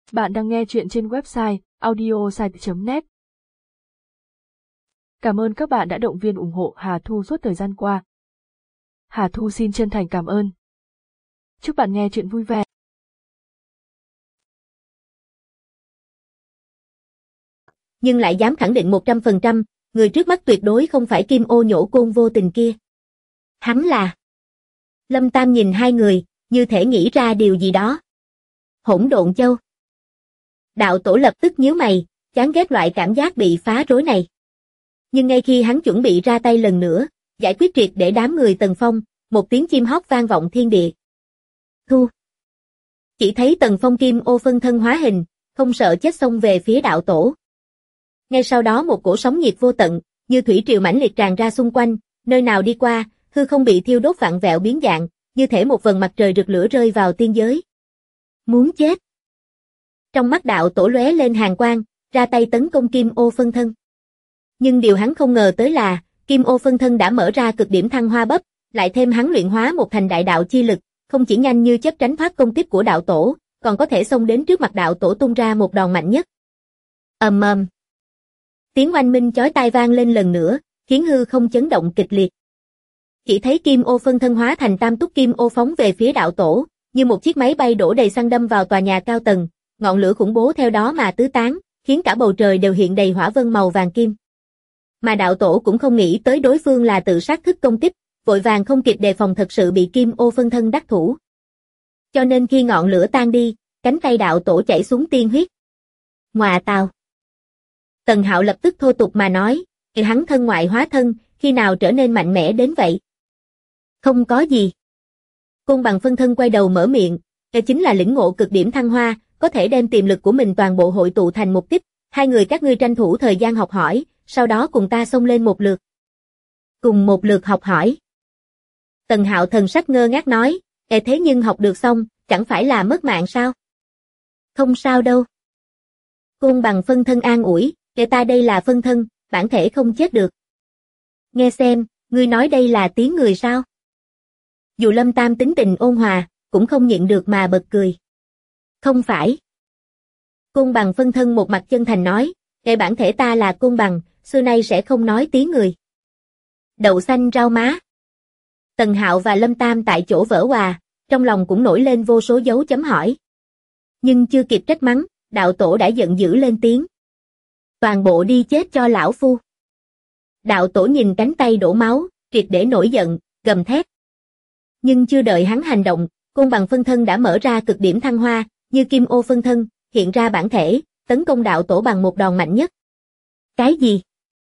Bạn đang nghe chuyện trên website audiosite.net. Cảm ơn các bạn đã động viên ủng hộ Hà Thu suốt thời gian qua. Hà Thu xin chân thành cảm ơn. Chúc bạn nghe chuyện vui vẻ. Nhưng lại dám khẳng định 100%, người trước mắt tuyệt đối không phải Kim Ô nhổ côn vô tình kia. Hắn là... Lâm Tam nhìn hai người, như thể nghĩ ra điều gì đó. Hỗn độn châu. Đạo tổ lập tức nhíu mày, chán ghét loại cảm giác bị phá rối này. Nhưng ngay khi hắn chuẩn bị ra tay lần nữa, giải quyết triệt để đám người Tần Phong, một tiếng chim hót vang vọng thiên địa. Thu. Chỉ thấy Tần Phong Kim Ô phân thân hóa hình, không sợ chết xông về phía đạo tổ. Ngay sau đó một cổ sóng nhiệt vô tận, như thủy triều mãnh liệt tràn ra xung quanh, nơi nào đi qua, hư không bị thiêu đốt vặn vẹo biến dạng, như thể một vầng mặt trời rực lửa rơi vào tiên giới. Muốn chết. Trong mắt đạo tổ lóe lên hàn quang, ra tay tấn công Kim Ô phân thân. Nhưng điều hắn không ngờ tới là, Kim Ô phân thân đã mở ra cực điểm thăng hoa bấp, lại thêm hắn luyện hóa một thành đại đạo chi lực, không chỉ nhanh như chớp tránh thoát công kích của đạo tổ, còn có thể xông đến trước mặt đạo tổ tung ra một đòn mạnh nhất. Ầm ầm. Tiếng oanh minh chói tai vang lên lần nữa, khiến hư không chấn động kịch liệt. Chỉ thấy Kim Ô phân thân hóa thành tam túc Kim Ô phóng về phía đạo tổ, như một chiếc máy bay đổ đầy xăng đâm vào tòa nhà cao tầng, ngọn lửa khủng bố theo đó mà tứ tán, khiến cả bầu trời đều hiện đầy hỏa vân màu vàng kim. Mà đạo tổ cũng không nghĩ tới đối phương là tự sát thức công kích, vội vàng không kịp đề phòng thật sự bị Kim Ô phân thân đắc thủ. Cho nên khi ngọn lửa tan đi, cánh tay đạo tổ chảy xuống tiên huyết. Ngoà tào. Tần Hạo lập tức thô tục mà nói, hắn thân ngoại hóa thân, khi nào trở nên mạnh mẽ đến vậy? Không có gì. Côn bằng phân thân quay đầu mở miệng, chính là lĩnh ngộ cực điểm thăng hoa, có thể đem tiềm lực của mình toàn bộ hội tụ thành một kích, hai người các ngươi tranh thủ thời gian học hỏi, sau đó cùng ta xông lên một lượt. Cùng một lượt học hỏi. Tần Hạo thần sắc ngơ ngác nói, thế nhưng học được xong, chẳng phải là mất mạng sao? Không sao đâu. Côn bằng phân thân an ủi, ta đây là phân thân, bản thể không chết được. Nghe xem, ngươi nói đây là tiếng người sao? Dù Lâm Tam tính tình ôn hòa, cũng không nhịn được mà bật cười. Không phải. Côn bằng phân thân một mặt chân thành nói, bản thể ta là côn bằng, xưa nay sẽ không nói tiếng người. Đậu xanh rau má. Tần Hạo và Lâm Tam tại chỗ vỡ òa, trong lòng cũng nổi lên vô số dấu chấm hỏi. Nhưng chưa kịp trách mắng, đạo tổ đã giận dữ lên tiếng. Toàn bộ đi chết cho lão phu. Đạo tổ nhìn cánh tay đổ máu, triệt để nổi giận, gầm thét. Nhưng chưa đợi hắn hành động, côn bằng phân thân đã mở ra cực điểm thăng hoa, như Kim Ô phân thân, hiện ra bản thể, tấn công đạo tổ bằng một đòn mạnh nhất. Cái gì?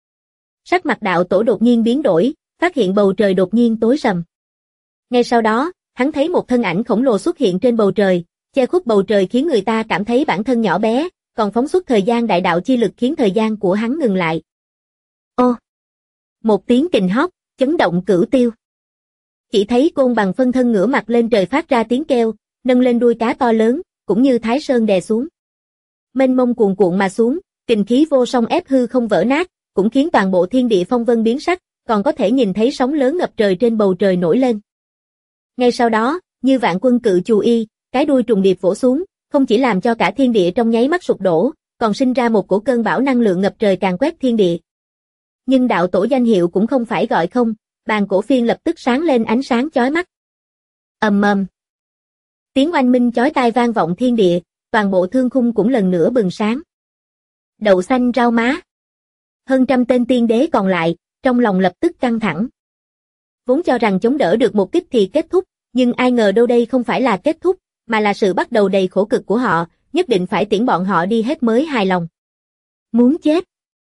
Sắc mặt đạo tổ đột nhiên biến đổi, phát hiện bầu trời đột nhiên tối sầm. Ngay sau đó, hắn thấy một thân ảnh khổng lồ xuất hiện trên bầu trời, che khuất bầu trời khiến người ta cảm thấy bản thân nhỏ bé, còn phóng xuất thời gian đại đạo chi lực khiến thời gian của hắn ngừng lại. Ô! Một tiếng kình hót, chấn động cửu tiêu. Chỉ thấy côn bằng phân thân ngửa mặt lên trời phát ra tiếng kêu, nâng lên đuôi cá to lớn, cũng như Thái Sơn đè xuống. Mênh mông cuồn cuộn mà xuống, kình khí vô song ép hư không vỡ nát, cũng khiến toàn bộ thiên địa phong vân biến sắc, còn có thể nhìn thấy sóng lớn ngập trời trên bầu trời nổi lên. Ngay sau đó, như vạn quân cự chù y, cái đuôi trùng điệp vỗ xuống, không chỉ làm cho cả thiên địa trong nháy mắt sụp đổ, còn sinh ra một cổ cơn bão năng lượng ngập trời càn quét thiên địa. Nhưng đạo tổ danh hiệu cũng không phải gọi không, bàn cổ phiên lập tức sáng lên ánh sáng chói mắt. Ầm ầm. Tiếng oanh minh chói tai vang vọng thiên địa, toàn bộ thương khung cũng lần nữa bừng sáng. Đậu xanh rau má. Hơn trăm tên tiên đế còn lại, trong lòng lập tức căng thẳng. Vốn cho rằng chống đỡ được một kích thì kết thúc, nhưng ai ngờ đâu đây không phải là kết thúc, mà là sự bắt đầu đầy khổ cực của họ, nhất định phải tiễn bọn họ đi hết mới hài lòng. Muốn chết.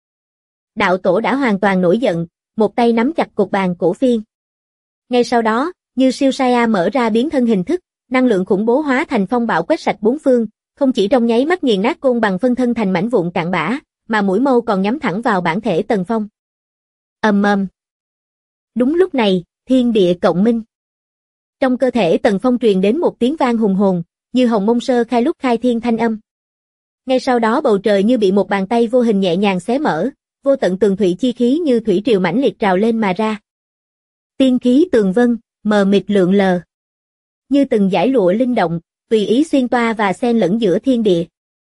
Đạo tổ đã hoàn toàn nổi giận, một tay nắm chặt cột bàn cổ phiên. Ngay sau đó, như siêu Saiya mở ra biến thân hình thức, năng lượng khủng bố hóa thành phong bạo quét sạch bốn phương, không chỉ trong nháy mắt nghiền nát côn bằng phân thân thành mảnh vụn cạn bã, mà mũi mâu còn nhắm thẳng vào bản thể Tần Phong. Ầm ầm. Đúng lúc này, thiên địa cộng minh. Trong cơ thể Tần Phong truyền đến một tiếng vang hùng hồn, như hồng mông sơ khai lúc khai thiên thanh âm. Ngay sau đó bầu trời như bị một bàn tay vô hình nhẹ nhàng xé mở, vô tận tường thủy chi khí như thủy triều mãnh liệt trào lên mà ra. Tiên khí tường vân, mờ mịt lượn lờ. Như từng dải lụa linh động, tùy ý xuyên toa và xen lẫn giữa thiên địa.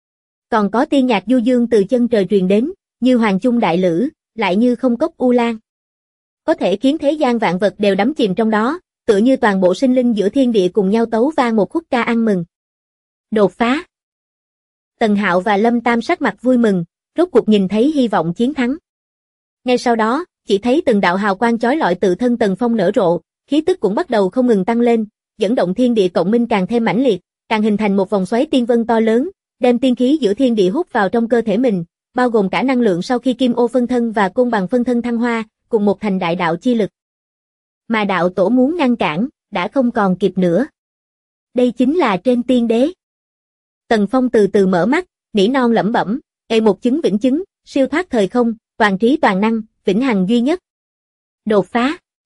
Còn có tiên nhạc du dương từ chân trời truyền đến, như hoàng chung đại lữ, lại như không cốc u lan. Có thể khiến thế gian vạn vật đều đắm chìm trong đó, tựa như toàn bộ sinh linh giữa thiên địa cùng nhau tấu vang một khúc ca ăn mừng. Đột phá. Tần Hạo và Lâm Tam sắc mặt vui mừng, rốt cuộc nhìn thấy hy vọng chiến thắng. Ngay sau đó, chỉ thấy từng đạo hào quang chói lọi tự thân Tần Phong nở rộ, khí tức cũng bắt đầu không ngừng tăng lên, dẫn động thiên địa cộng minh càng thêm mãnh liệt, càng hình thành một vòng xoáy tiên vân to lớn, đem tiên khí giữa thiên địa hút vào trong cơ thể mình, bao gồm cả năng lượng sau khi Kim Ô phân thân và Côn Bằng phân thân thăng hoa, cùng một thành đại đạo chi lực. Mà đạo tổ muốn ngăn cản, đã không còn kịp nữa. Đây chính là trên tiên đế. Tần Phong từ từ mở mắt, nỉ non lẩm bẩm, một chứng vĩnh chứng, siêu thoát thời không, toàn trí toàn năng, vĩnh hằng duy nhất. Đột phá.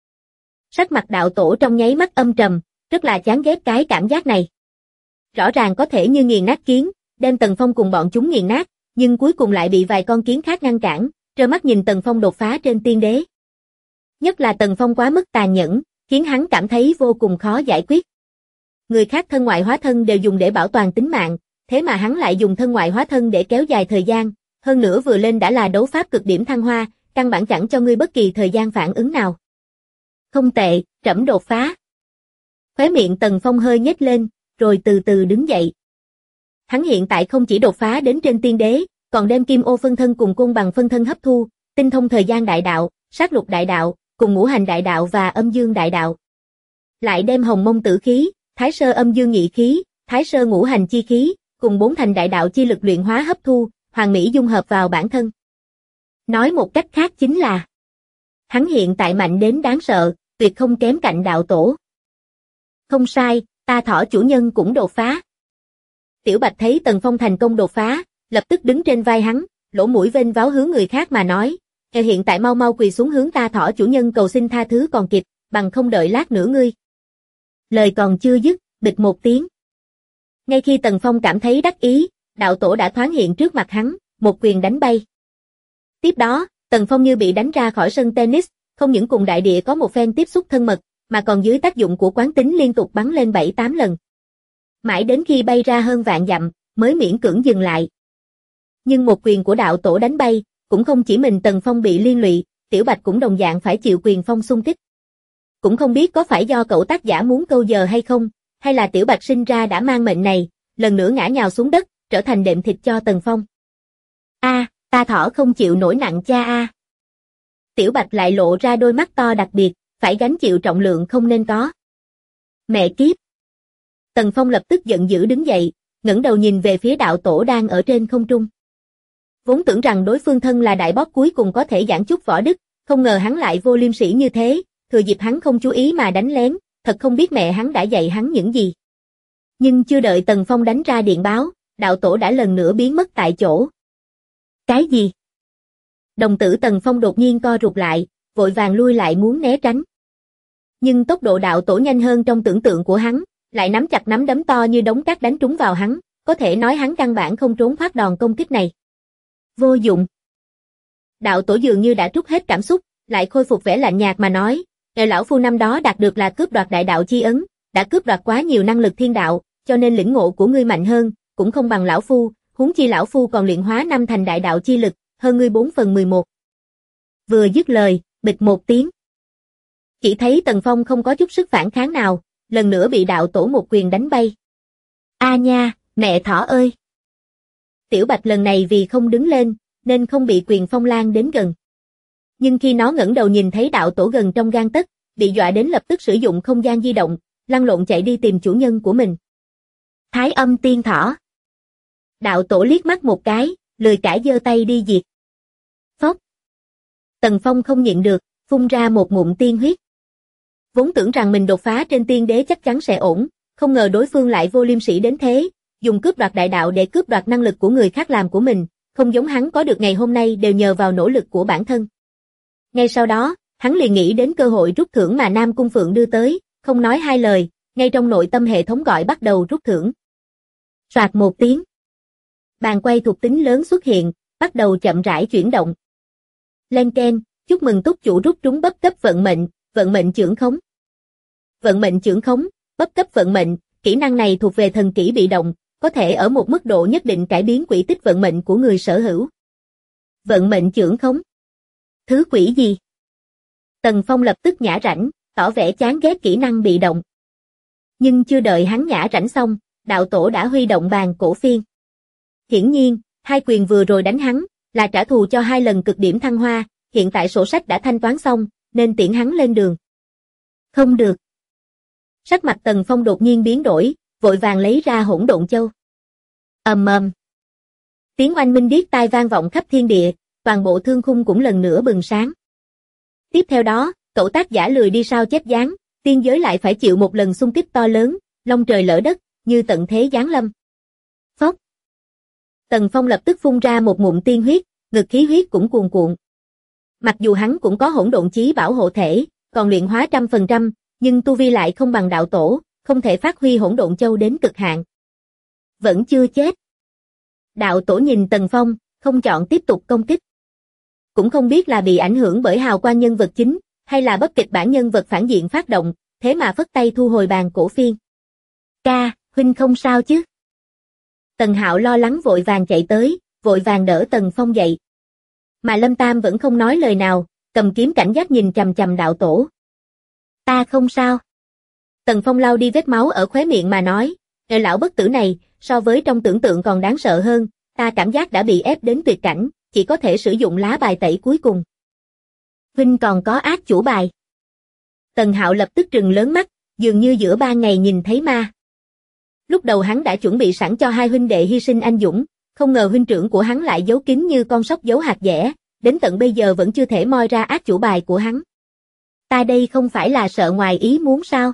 Sắc mặt đạo tổ trong nháy mắt âm trầm, rất là chán ghét cái cảm giác này. Rõ ràng có thể như nghiền nát kiến, đem Tần Phong cùng bọn chúng nghiền nát, nhưng cuối cùng lại bị vài con kiến khác ngăn cản, trơ mắt nhìn Tần Phong đột phá trên tiên đế. Nhất là Tần Phong quá mức tàn nhẫn, khiến hắn cảm thấy vô cùng khó giải quyết. Người khác thân ngoại hóa thân đều dùng để bảo toàn tính mạng, thế mà hắn lại dùng thân ngoại hóa thân để kéo dài thời gian, hơn nữa vừa lên đã là đấu pháp cực điểm thăng hoa, căn bản chẳng cho ngươi bất kỳ thời gian phản ứng nào. Không tệ, trẫm đột phá. Khóe miệng Tần Phong hơi nhếch lên, rồi từ từ đứng dậy. Hắn hiện tại không chỉ đột phá đến trên tiên đế, còn đem Kim Ô phân thân cùng Côn Bằng phân thân hấp thu, tinh thông thời gian đại đạo, sát lục đại đạo, cùng ngũ hành đại đạo và âm dương đại đạo. Lại đem hồng mông tử khí, thái sơ âm dương nhị khí, thái sơ ngũ hành chi khí, cùng bốn thành đại đạo chi lực luyện hóa hấp thu, hoàn mỹ dung hợp vào bản thân. Nói một cách khác chính là, hắn hiện tại mạnh đến đáng sợ, tuyệt không kém cạnh đạo tổ. Không sai, ta thỏ chủ nhân cũng đột phá. Tiểu Bạch thấy Tần Phong thành công đột phá, lập tức đứng trên vai hắn, lỗ mũi vênh váo hướng người khác mà nói, hiện tại mau mau quỳ xuống hướng ta thỏ chủ nhân cầu xin tha thứ còn kịp, bằng không đợi lát nữa ngươi. Lời còn chưa dứt, bịch một tiếng. Ngay khi Tần Phong cảm thấy đắc ý, đạo tổ đã thoáng hiện trước mặt hắn, một quyền đánh bay. Tiếp đó, Tần Phong như bị đánh ra khỏi sân tennis, không những cùng đại địa có một phen tiếp xúc thân mật, mà còn dưới tác dụng của quán tính liên tục bắn lên 7-8 lần. Mãi đến khi bay ra hơn vạn dặm, mới miễn cưỡng dừng lại. Nhưng một quyền của đạo tổ đánh bay, cũng không chỉ mình Tần Phong bị liên lụy, Tiểu Bạch cũng đồng dạng phải chịu quyền phong xung kích. Cũng không biết có phải do cậu tác giả muốn câu giờ hay không, hay là Tiểu Bạch sinh ra đã mang mệnh này, lần nữa ngã nhào xuống đất, trở thành đệm thịt cho Tần Phong. Ta thỏ không chịu nổi nặng cha a. Tiểu Bạch lại lộ ra đôi mắt to đặc biệt, phải gánh chịu trọng lượng không nên có. Mẹ kiếp. Tần Phong lập tức giận dữ đứng dậy, ngẩng đầu nhìn về phía đạo tổ đang ở trên không trung. Vốn tưởng rằng đối phương thân là đại boss cuối cùng có thể giảng chút võ đức, không ngờ hắn lại vô liêm sỉ như thế, thừa dịp hắn không chú ý mà đánh lén, thật không biết mẹ hắn đã dạy hắn những gì. Nhưng chưa đợi Tần Phong đánh ra điện báo, đạo tổ đã lần nữa biến mất tại chỗ. Cái gì? Đồng tử Tần Phong đột nhiên co rụt lại, vội vàng lui lại muốn né tránh. Nhưng tốc độ đạo tổ nhanh hơn trong tưởng tượng của hắn, lại nắm chặt nắm đấm to như đống cát đánh trúng vào hắn, có thể nói hắn căn bản không trốn thoát đòn công kích này. Vô dụng. Đạo tổ dường như đã trút hết cảm xúc, lại khôi phục vẻ lạnh nhạt mà nói, lão phu năm đó đạt được là cướp đoạt đại đạo chi ấn, đã cướp đoạt quá nhiều năng lực thiên đạo, cho nên lĩnh ngộ của ngươi mạnh hơn, cũng không bằng lão phu, huống chi lão phu còn luyện hóa năm thành đại đạo chi lực, hơn ngươi 4/11. Vừa dứt lời, bịch một tiếng. Chỉ thấy Tần Phong không có chút sức phản kháng nào, lần nữa bị đạo tổ một quyền đánh bay. A nha, mẹ thỏ ơi! Tiểu Bạch lần này vì không đứng lên, nên không bị quyền phong lan đến gần. Nhưng khi nó ngẩng đầu nhìn thấy đạo tổ gần trong gang tấc, bị dọa đến lập tức sử dụng không gian di động, lăn lộn chạy đi tìm chủ nhân của mình. Thái âm tiên thỏ. Đạo tổ liếc mắt một cái, lười cãi giơ tay đi diệt. Phốc. Tần Phong không nhịn được, phun ra một ngụm tiên huyết. Vốn tưởng rằng mình đột phá trên tiên đế chắc chắn sẽ ổn, không ngờ đối phương lại vô liêm sỉ đến thế, dùng cướp đoạt đại đạo để cướp đoạt năng lực của người khác làm của mình, không giống hắn có được ngày hôm nay đều nhờ vào nỗ lực của bản thân. Ngay sau đó, hắn liền nghĩ đến cơ hội rút thưởng mà Nam Cung Phượng đưa tới, không nói hai lời, ngay trong nội tâm hệ thống gọi bắt đầu rút thưởng. Soạt một tiếng. Bàn quay thuộc tính lớn xuất hiện, bắt đầu chậm rãi chuyển động. Lên keng, chúc mừng túc chủ rút trúng bắp cấp vận mệnh chưởng khống. Vận mệnh chưởng khống, bắp cấp vận mệnh, kỹ năng này thuộc về thần kỹ bị động, có thể ở một mức độ nhất định cải biến quỹ tích vận mệnh của người sở hữu. Vận mệnh chưởng khống. Thứ quỷ gì? Tần Phong lập tức nhả rãnh, tỏ vẻ chán ghét kỹ năng bị động. Nhưng chưa đợi hắn nhả rãnh xong, đạo tổ đã huy động bàn cổ phiên. Hiển nhiên, hai quyền vừa rồi đánh hắn, là trả thù cho hai lần cực điểm thăng hoa, hiện tại sổ sách đã thanh toán xong, nên tiễn hắn lên đường. Không được. Sắc mặt Tần Phong đột nhiên biến đổi, vội vàng lấy ra Hỗn Độn Châu. Ầm ầm. Tiếng oanh minh điếc tai vang vọng khắp thiên địa, toàn bộ thương khung cũng lần nữa bừng sáng. Tiếp theo đó, cậu tác giả lười đi sao chép dáng, tiên giới lại phải chịu một lần xung kích to lớn, long trời lỡ đất, như tận thế giáng lâm. Phốc. Tần Phong lập tức phun ra một ngụm tiên huyết, ngực khí huyết cũng cuồn cuộn. Mặc dù hắn cũng có hỗn độn chí bảo hộ thể, còn luyện hóa 100%, nhưng tu vi lại không bằng đạo tổ, không thể phát huy hỗn độn châu đến cực hạn. Vẫn chưa chết. Đạo tổ nhìn Tần Phong, không chọn tiếp tục công kích. Cũng không biết là bị ảnh hưởng bởi hào quang nhân vật chính, hay là bất kịch bản nhân vật phản diện phát động, thế mà phất tay thu hồi bàn cổ phiên. Ca, huynh không sao chứ? Tần Hạo lo lắng vội vàng chạy tới, vội vàng đỡ Tần Phong dậy. Mà Lâm Tam vẫn không nói lời nào, cầm kiếm cảnh giác nhìn chằm chằm đạo tổ. Ta không sao. Tần Phong lau đi vết máu ở khóe miệng mà nói, lão bất tử này, so với trong tưởng tượng còn đáng sợ hơn, ta cảm giác đã bị ép đến tuyệt cảnh, chỉ có thể sử dụng lá bài tẩy cuối cùng. Huynh còn có ác chủ bài. Tần Hạo lập tức trừng lớn mắt, dường như giữa ban ngày nhìn thấy ma. Lúc đầu hắn đã chuẩn bị sẵn cho hai huynh đệ hy sinh anh dũng, không ngờ huynh trưởng của hắn lại giấu kín như con sóc giấu hạt dẻ, đến tận bây giờ vẫn chưa thể moi ra ác chủ bài của hắn. Ta đây không phải là sợ ngoài ý muốn sao?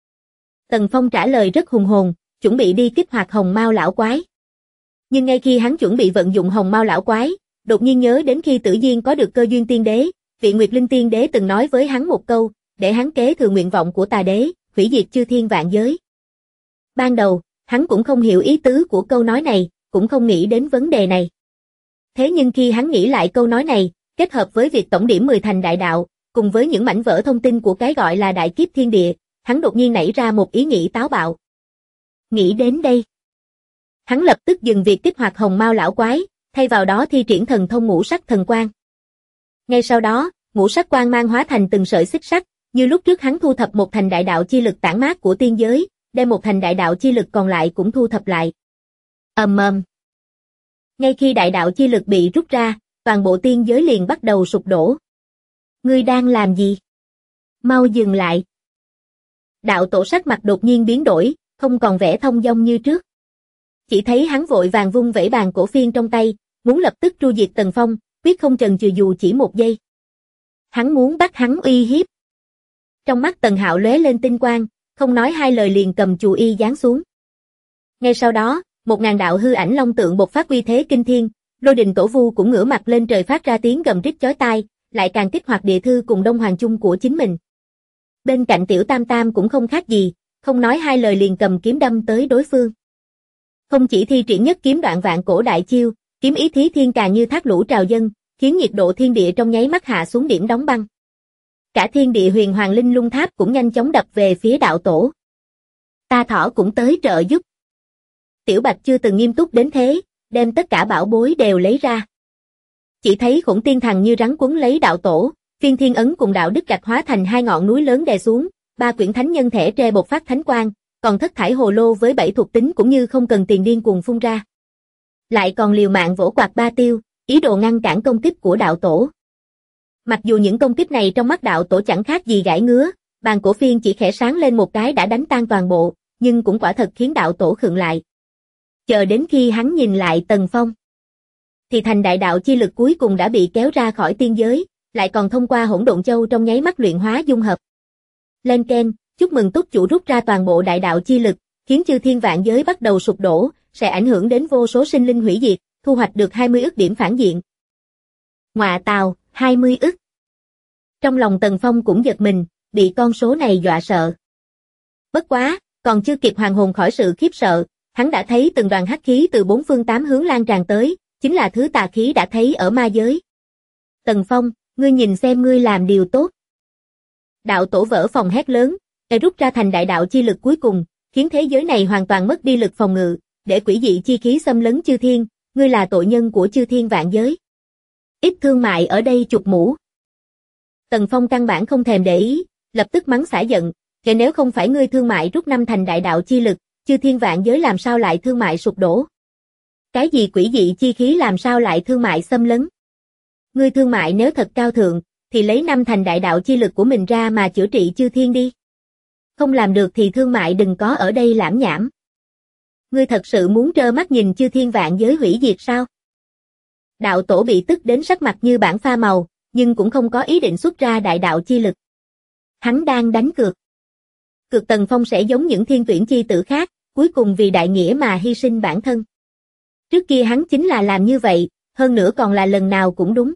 Tần Phong trả lời rất hùng hồn, chuẩn bị đi kích hoạt hồng mao lão quái. Nhưng ngay khi hắn chuẩn bị vận dụng hồng mao lão quái, đột nhiên nhớ đến khi Tử Diên có được cơ duyên tiên đế, vị Nguyệt Linh tiên đế từng nói với hắn một câu, để hắn kế thừa nguyện vọng của tà đế, hủy diệt chư thiên vạn giới. Ban đầu, hắn cũng không hiểu ý tứ của câu nói này, cũng không nghĩ đến vấn đề này. Thế nhưng khi hắn nghĩ lại câu nói này, kết hợp với việc tổng điểm 10 thành đại đạo, cùng với những mảnh vỡ thông tin của cái gọi là đại kiếp thiên địa, hắn đột nhiên nảy ra một ý nghĩ táo bạo. Nghĩ đến đây, hắn lập tức dừng việc kích hoạt hồng mao lão quái, thay vào đó thi triển thần thông ngũ sắc thần quang. Ngay sau đó, ngũ sắc quang mang hóa thành từng sợi xích sắt, như lúc trước hắn thu thập một thành đại đạo chi lực tản mát của tiên giới, đem một thành đại đạo chi lực còn lại cũng thu thập lại. Ầm ầm. Ngay khi đại đạo chi lực bị rút ra, toàn bộ tiên giới liền bắt đầu sụp đổ. Ngươi đang làm gì? Mau dừng lại. Đạo tổ sắc mặt đột nhiên biến đổi, không còn vẻ thông dong như trước. Chỉ thấy hắn vội vàng vung vẩy bàn cổ phiên trong tay, muốn lập tức tru diệt Tần Phong, quyết không chần chừ dù chỉ một giây. Hắn muốn bắt hắn uy hiếp. Trong mắt Tần Hạo lóe lên tinh quang, không nói hai lời liền cầm chù y giáng xuống. Ngay sau đó, 1000 đạo hư ảnh long tượng bộc phát uy thế kinh thiên, Lôi Đình Tổ Vu cũng ngửa mặt lên trời phát ra tiếng gầm rít chói tai, lại càng kích hoạt địa thư cùng Đông Hoàng chung của chính mình. Bên cạnh Tiểu Tam Tam cũng không khác gì, không nói hai lời liền cầm kiếm đâm tới đối phương. Không chỉ thi triển nhất kiếm đoạn vạn cổ đại chiêu, kiếm ý thí thiên càng như thác lũ trào dâng, khiến nhiệt độ thiên địa trong nháy mắt hạ xuống điểm đóng băng. Cả thiên địa huyền hoàng linh lung tháp cũng nhanh chóng đập về phía đạo tổ. Ta Thỏ cũng tới trợ giúp. Tiểu Bạch chưa từng nghiêm túc đến thế, đem tất cả bảo bối đều lấy ra. Chỉ thấy Khổng Tiên Thần như rắn quấn lấy đạo tổ, Phiên Thiên Ấn cùng đạo đức gạch hóa thành hai ngọn núi lớn đè xuống, 3 quyển thánh nhân thể tre bộc phát thánh quang, còn thất thải hồ lô với 7 thuộc tính cũng như không cần tiền điên cuồng phun ra. Lại còn liều mạng vỗ quạt ba tiêu, ý đồ ngăn cản công kích của đạo tổ. Mặc dù những công kích này trong mắt đạo tổ chẳng khác gì gãi ngứa, bàn cổ phiên chỉ khẽ sáng lên một cái đã đánh tan toàn bộ, nhưng cũng quả thật khiến đạo tổ khựng lại. Chờ đến khi hắn nhìn lại Tần Phong, thì thành đại đạo chi lực cuối cùng đã bị kéo ra khỏi tiên giới, lại còn thông qua hỗn độn châu trong nháy mắt luyện hóa dung hợp. Lên ken, chúc mừng túc chủ rút ra toàn bộ đại đạo chi lực, khiến chư thiên vạn giới bắt đầu sụp đổ, sẽ ảnh hưởng đến vô số sinh linh hủy diệt, thu hoạch được 20 ức điểm phản diện. Ngọa tào, 20 ức. Trong lòng Tần Phong cũng giật mình, bị con số này dọa sợ. Bất quá, còn chưa kịp hoàn hồn khỏi sự khiếp sợ, hắn đã thấy từng đoàn hắc khí từ 4 phương 8 hướng lan tràn tới, chính là thứ tà khí đã thấy ở ma giới. Tần Phong, ngươi nhìn xem ngươi làm điều tốt. Đạo tổ vỡ phòng hét lớn, rút ra thành đại đạo chi lực cuối cùng, khiến thế giới này hoàn toàn mất đi lực phòng ngự, để quỷ dị chi khí xâm lấn chư thiên, ngươi là tội nhân của chư thiên vạn giới. Ít thương mại ở đây chụp mũ. Tần Phong căn bản không thèm để ý, lập tức mắng xả giận, kể nếu không phải ngươi thương mại rút năm thành đại đạo chi lực, chư thiên vạn giới làm sao lại thương mại sụp đổ? Cái gì quỷ dị chi khí làm sao lại thương mại xâm lấn? Ngươi thương mại nếu thật cao thượng, thì lấy năm thành đại đạo chi lực của mình ra mà chữa trị chư thiên đi. Không làm được thì thương mại đừng có ở đây lãm nhảm. Ngươi thật sự muốn trơ mắt nhìn chư thiên vạn giới hủy diệt sao? Đạo tổ bị tức đến sắc mặt như bảng pha màu, nhưng cũng không có ý định xuất ra đại đạo chi lực. Hắn đang đánh cược. Cược Tần Phong sẽ giống những thiên tuyển chi tử khác, cuối cùng vì đại nghĩa mà hy sinh bản thân. Trước kia hắn chính là làm như vậy, hơn nữa còn là lần nào cũng đúng.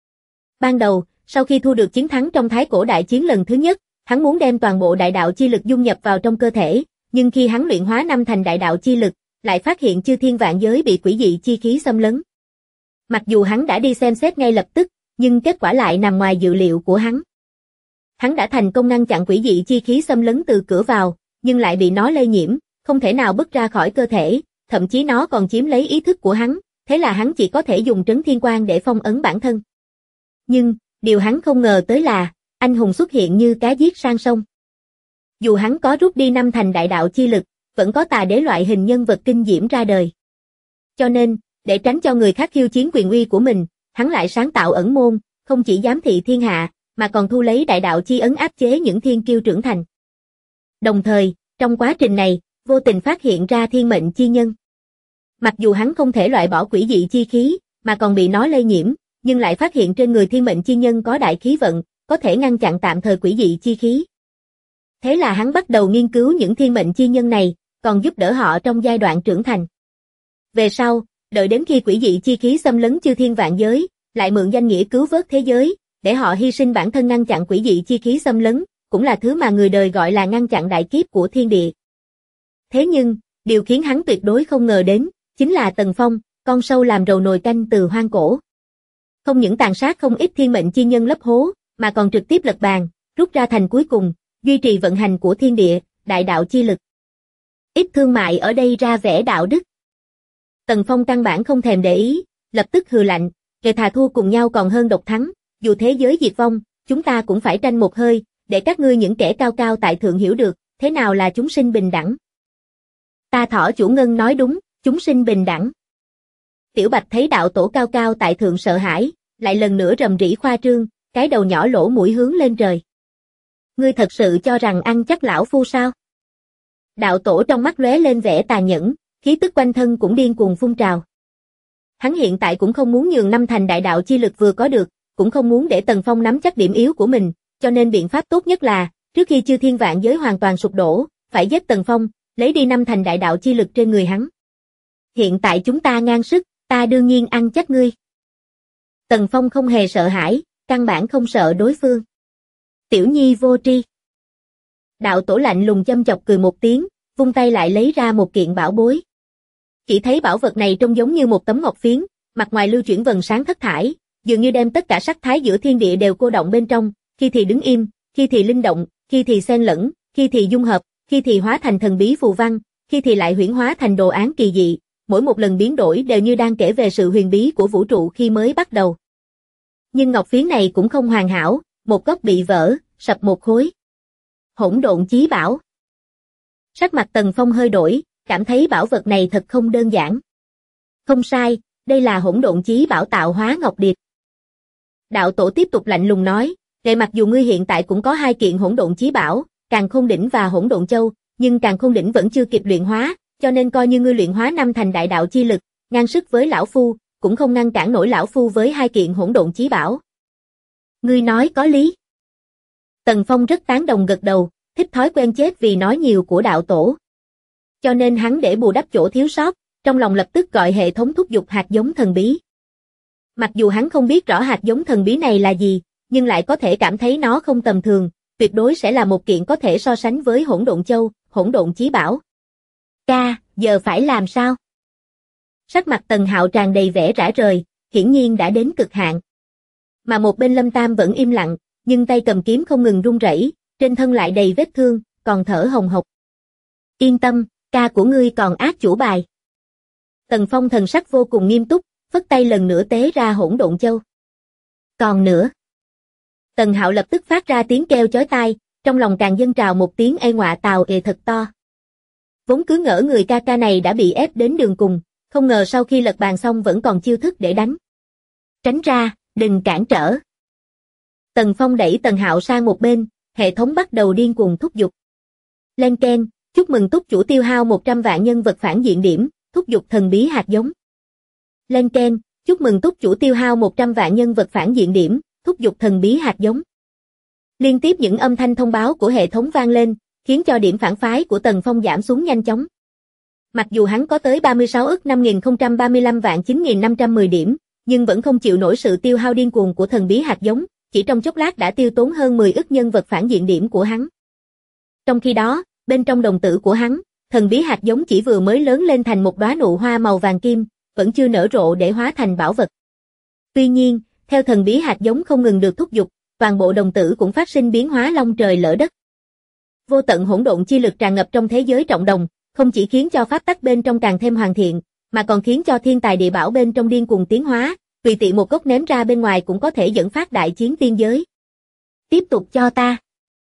Ban đầu, sau khi thu được chiến thắng trong Thái Cổ đại chiến lần thứ nhất, hắn muốn đem toàn bộ đại đạo chi lực dung nhập vào trong cơ thể, nhưng khi hắn luyện hóa năm thành đại đạo chi lực, lại phát hiện chư thiên vạn giới bị quỷ dị chi khí xâm lấn. Mặc dù hắn đã đi xem xét ngay lập tức, nhưng kết quả lại nằm ngoài dự liệu của hắn. Hắn đã thành công ngăn chặn quỷ dị chi khí xâm lấn từ cửa vào, nhưng lại bị nó lây nhiễm, không thể nào bước ra khỏi cơ thể, thậm chí nó còn chiếm lấy ý thức của hắn, thế là hắn chỉ có thể dùng trấn thiên quan để phong ấn bản thân. Nhưng, điều hắn không ngờ tới là, anh hùng xuất hiện như cá giết sang sông. Dù hắn có rút đi năm thành đại đạo chi lực, vẫn có tà đế loại hình nhân vật kinh diễm ra đời. Cho nên, để tránh cho người khác khiêu chiến quyền uy của mình, hắn lại sáng tạo ẩn môn, không chỉ giám thị thiên hạ, mà còn thu lấy đại đạo chi ấn áp chế những thiên kiêu trưởng thành. Đồng thời, trong quá trình này, vô tình phát hiện ra thiên mệnh chi nhân. Mặc dù hắn không thể loại bỏ quỷ dị chi khí, mà còn bị nó lây nhiễm, nhưng lại phát hiện trên người thiên mệnh chi nhân có đại khí vận, có thể ngăn chặn tạm thời quỷ dị chi khí. Thế là hắn bắt đầu nghiên cứu những thiên mệnh chi nhân này, còn giúp đỡ họ trong giai đoạn trưởng thành. Về sau, đợi đến khi quỷ dị chi khí xâm lấn chư thiên vạn giới, lại mượn danh nghĩa cứu vớt thế giới, để họ hy sinh bản thân ngăn chặn quỷ dị chi khí xâm lấn, cũng là thứ mà người đời gọi là ngăn chặn đại kiếp của thiên địa. Thế nhưng, điều khiến hắn tuyệt đối không ngờ đến, chính là Tần Phong, con sâu làm rầu nồi canh từ hoang cổ. Không những tàn sát không ít thiên mệnh chi nhân lấp hố, mà còn trực tiếp lật bàn, rút ra thành cuối cùng, duy trì vận hành của thiên địa, đại đạo chi lực. Ít thương mại ở đây ra vẻ đạo đức. Tần Phong căn bản không thèm để ý, lập tức hừ lạnh, kẻ thà thua cùng nhau còn hơn độc thắng, dù thế giới diệt vong, chúng ta cũng phải tranh một hơi, để các ngươi những kẻ cao cao tại thượng hiểu được, thế nào là chúng sinh bình đẳng. Ta Thỏ Chủ Ngân nói đúng, chúng sinh bình đẳng. Tiểu Bạch thấy đạo tổ cao cao tại thượng sợ hãi, lại lần nữa rầm rĩ khoa trương, cái đầu nhỏ lỗ mũi hướng lên trời. Ngươi thật sự cho rằng ăn chắc lão phu sao? Đạo tổ trong mắt lóe lên vẻ tà nhẫn, khí tức quanh thân cũng điên cuồng phun trào. Hắn hiện tại cũng không muốn nhường năm thành đại đạo chi lực vừa có được, cũng không muốn để Tần Phong nắm chắc điểm yếu của mình, cho nên biện pháp tốt nhất là, trước khi chư thiên vạn giới hoàn toàn sụp đổ, phải giết Tần Phong, lấy đi năm thành đại đạo chi lực trên người hắn. Hiện tại chúng ta ngang sức, ta đương nhiên ăn chắc ngươi. Tần Phong không hề sợ hãi, căn bản không sợ đối phương. Tiểu nhi vô tri. Đạo tổ lạnh lùng châm chọc cười một tiếng, vung tay lại lấy ra một kiện bảo bối. Chỉ thấy bảo vật này trông giống như một tấm ngọc phiến, mặt ngoài lưu chuyển vầng sáng thất thải, dường như đem tất cả sắc thái giữa thiên địa đều cô đọng bên trong, khi thì đứng im, khi thì linh động, khi thì xen lẫn, khi thì dung hợp, khi thì hóa thành thần bí phù văn, khi thì lại huyễn hóa thành đồ án kỳ dị, mỗi một lần biến đổi đều như đang kể về sự huyền bí của vũ trụ khi mới bắt đầu. Nhưng ngọc phiến này cũng không hoàn hảo, một góc bị vỡ, sập một khối. Hỗn độn chí bảo. Sắc mặt Tần Phong hơi đổi, cảm thấy bảo vật này thật không đơn giản. Không sai, đây là hỗn độn chí bảo tạo hóa ngọc điệp. Đạo tổ tiếp tục lạnh lùng nói, để mặc dù ngươi hiện tại cũng có hai kiện hỗn độn chí bảo, Càn Khôn Đỉnh và Hỗn Độn Châu, nhưng Càn Khôn Đỉnh vẫn chưa kịp luyện hóa, cho nên coi như ngươi luyện hóa năm thành đại đạo chi lực, ngang sức với lão phu, cũng không ngăn cản nổi lão phu với hai kiện hỗn độn chí bảo. Ngươi nói có lý. Tần Phong rất tán đồng gật đầu, thích thói quen chết vì nói nhiều của đạo tổ. Cho nên hắn để bù đắp chỗ thiếu sót, trong lòng lập tức gọi hệ thống thúc giục hạt giống thần bí. Mặc dù hắn không biết rõ hạt giống thần bí này là gì, nhưng lại có thể cảm thấy nó không tầm thường, tuyệt đối sẽ là một kiện có thể so sánh với Hỗn Độn Châu, Hỗn Độn Chí Bảo. Ca, giờ phải làm sao? Sắc mặt Tần Hạo tràn đầy vẻ rã rời, hiển nhiên đã đến cực hạn. Mà một bên Lâm Tam vẫn im lặng, nhưng tay cầm kiếm không ngừng run rẩy, trên thân lại đầy vết thương, còn thở hồng hộc. Yên tâm, ca của ngươi còn át chủ bài. Tần Phong thần sắc vô cùng nghiêm túc, phất tay lần nữa tế ra hỗn độn châu. Còn nữa. Tần Hạo lập tức phát ra tiếng kêu chói tai, trong lòng càng dâng trào một tiếng ê ngọa tào ề thật to. Vốn cứ ngỡ người ca ca này đã bị ép đến đường cùng, không ngờ sau khi lật bàn xong vẫn còn chiêu thức để đánh. Tránh ra, đừng cản trở. Tần Phong đẩy Tần Hạo sang một bên, hệ thống bắt đầu điên cuồng thúc giục. Lên keng, chúc mừng túc chủ tiêu hao 100 vạn nhân vật phản diện điểm, thúc giục thần bí hạt giống. Lên keng, chúc mừng túc chủ tiêu hao 100 vạn nhân vật phản diện điểm, thúc giục thần bí hạt giống. Liên tiếp những âm thanh thông báo của hệ thống vang lên, khiến cho điểm phản phái của Tần Phong giảm xuống nhanh chóng. Mặc dù hắn có tới 36 ức 5035 vạn 9510 điểm, nhưng vẫn không chịu nổi sự tiêu hao điên cuồng của thần bí hạt giống, chỉ trong chốc lát đã tiêu tốn hơn 10 ức nhân vật phản diện điểm của hắn. Trong khi đó, bên trong đồng tử của hắn, thần bí hạt giống chỉ vừa mới lớn lên thành một đóa nụ hoa màu vàng kim, vẫn chưa nở rộ để hóa thành bảo vật. Tuy nhiên, theo thần bí hạt giống không ngừng được thúc giục, toàn bộ đồng tử cũng phát sinh biến hóa long trời lở đất. Vô tận hỗn độn chi lực tràn ngập trong thế giới trọng đồng, không chỉ khiến cho pháp tắc bên trong càng thêm hoàn thiện, mà còn khiến cho thiên tài địa bảo bên trong điên cuồng tiến hóa, tùy tiện một gốc ném ra bên ngoài cũng có thể dẫn phát đại chiến tiên giới. Tiếp tục cho ta.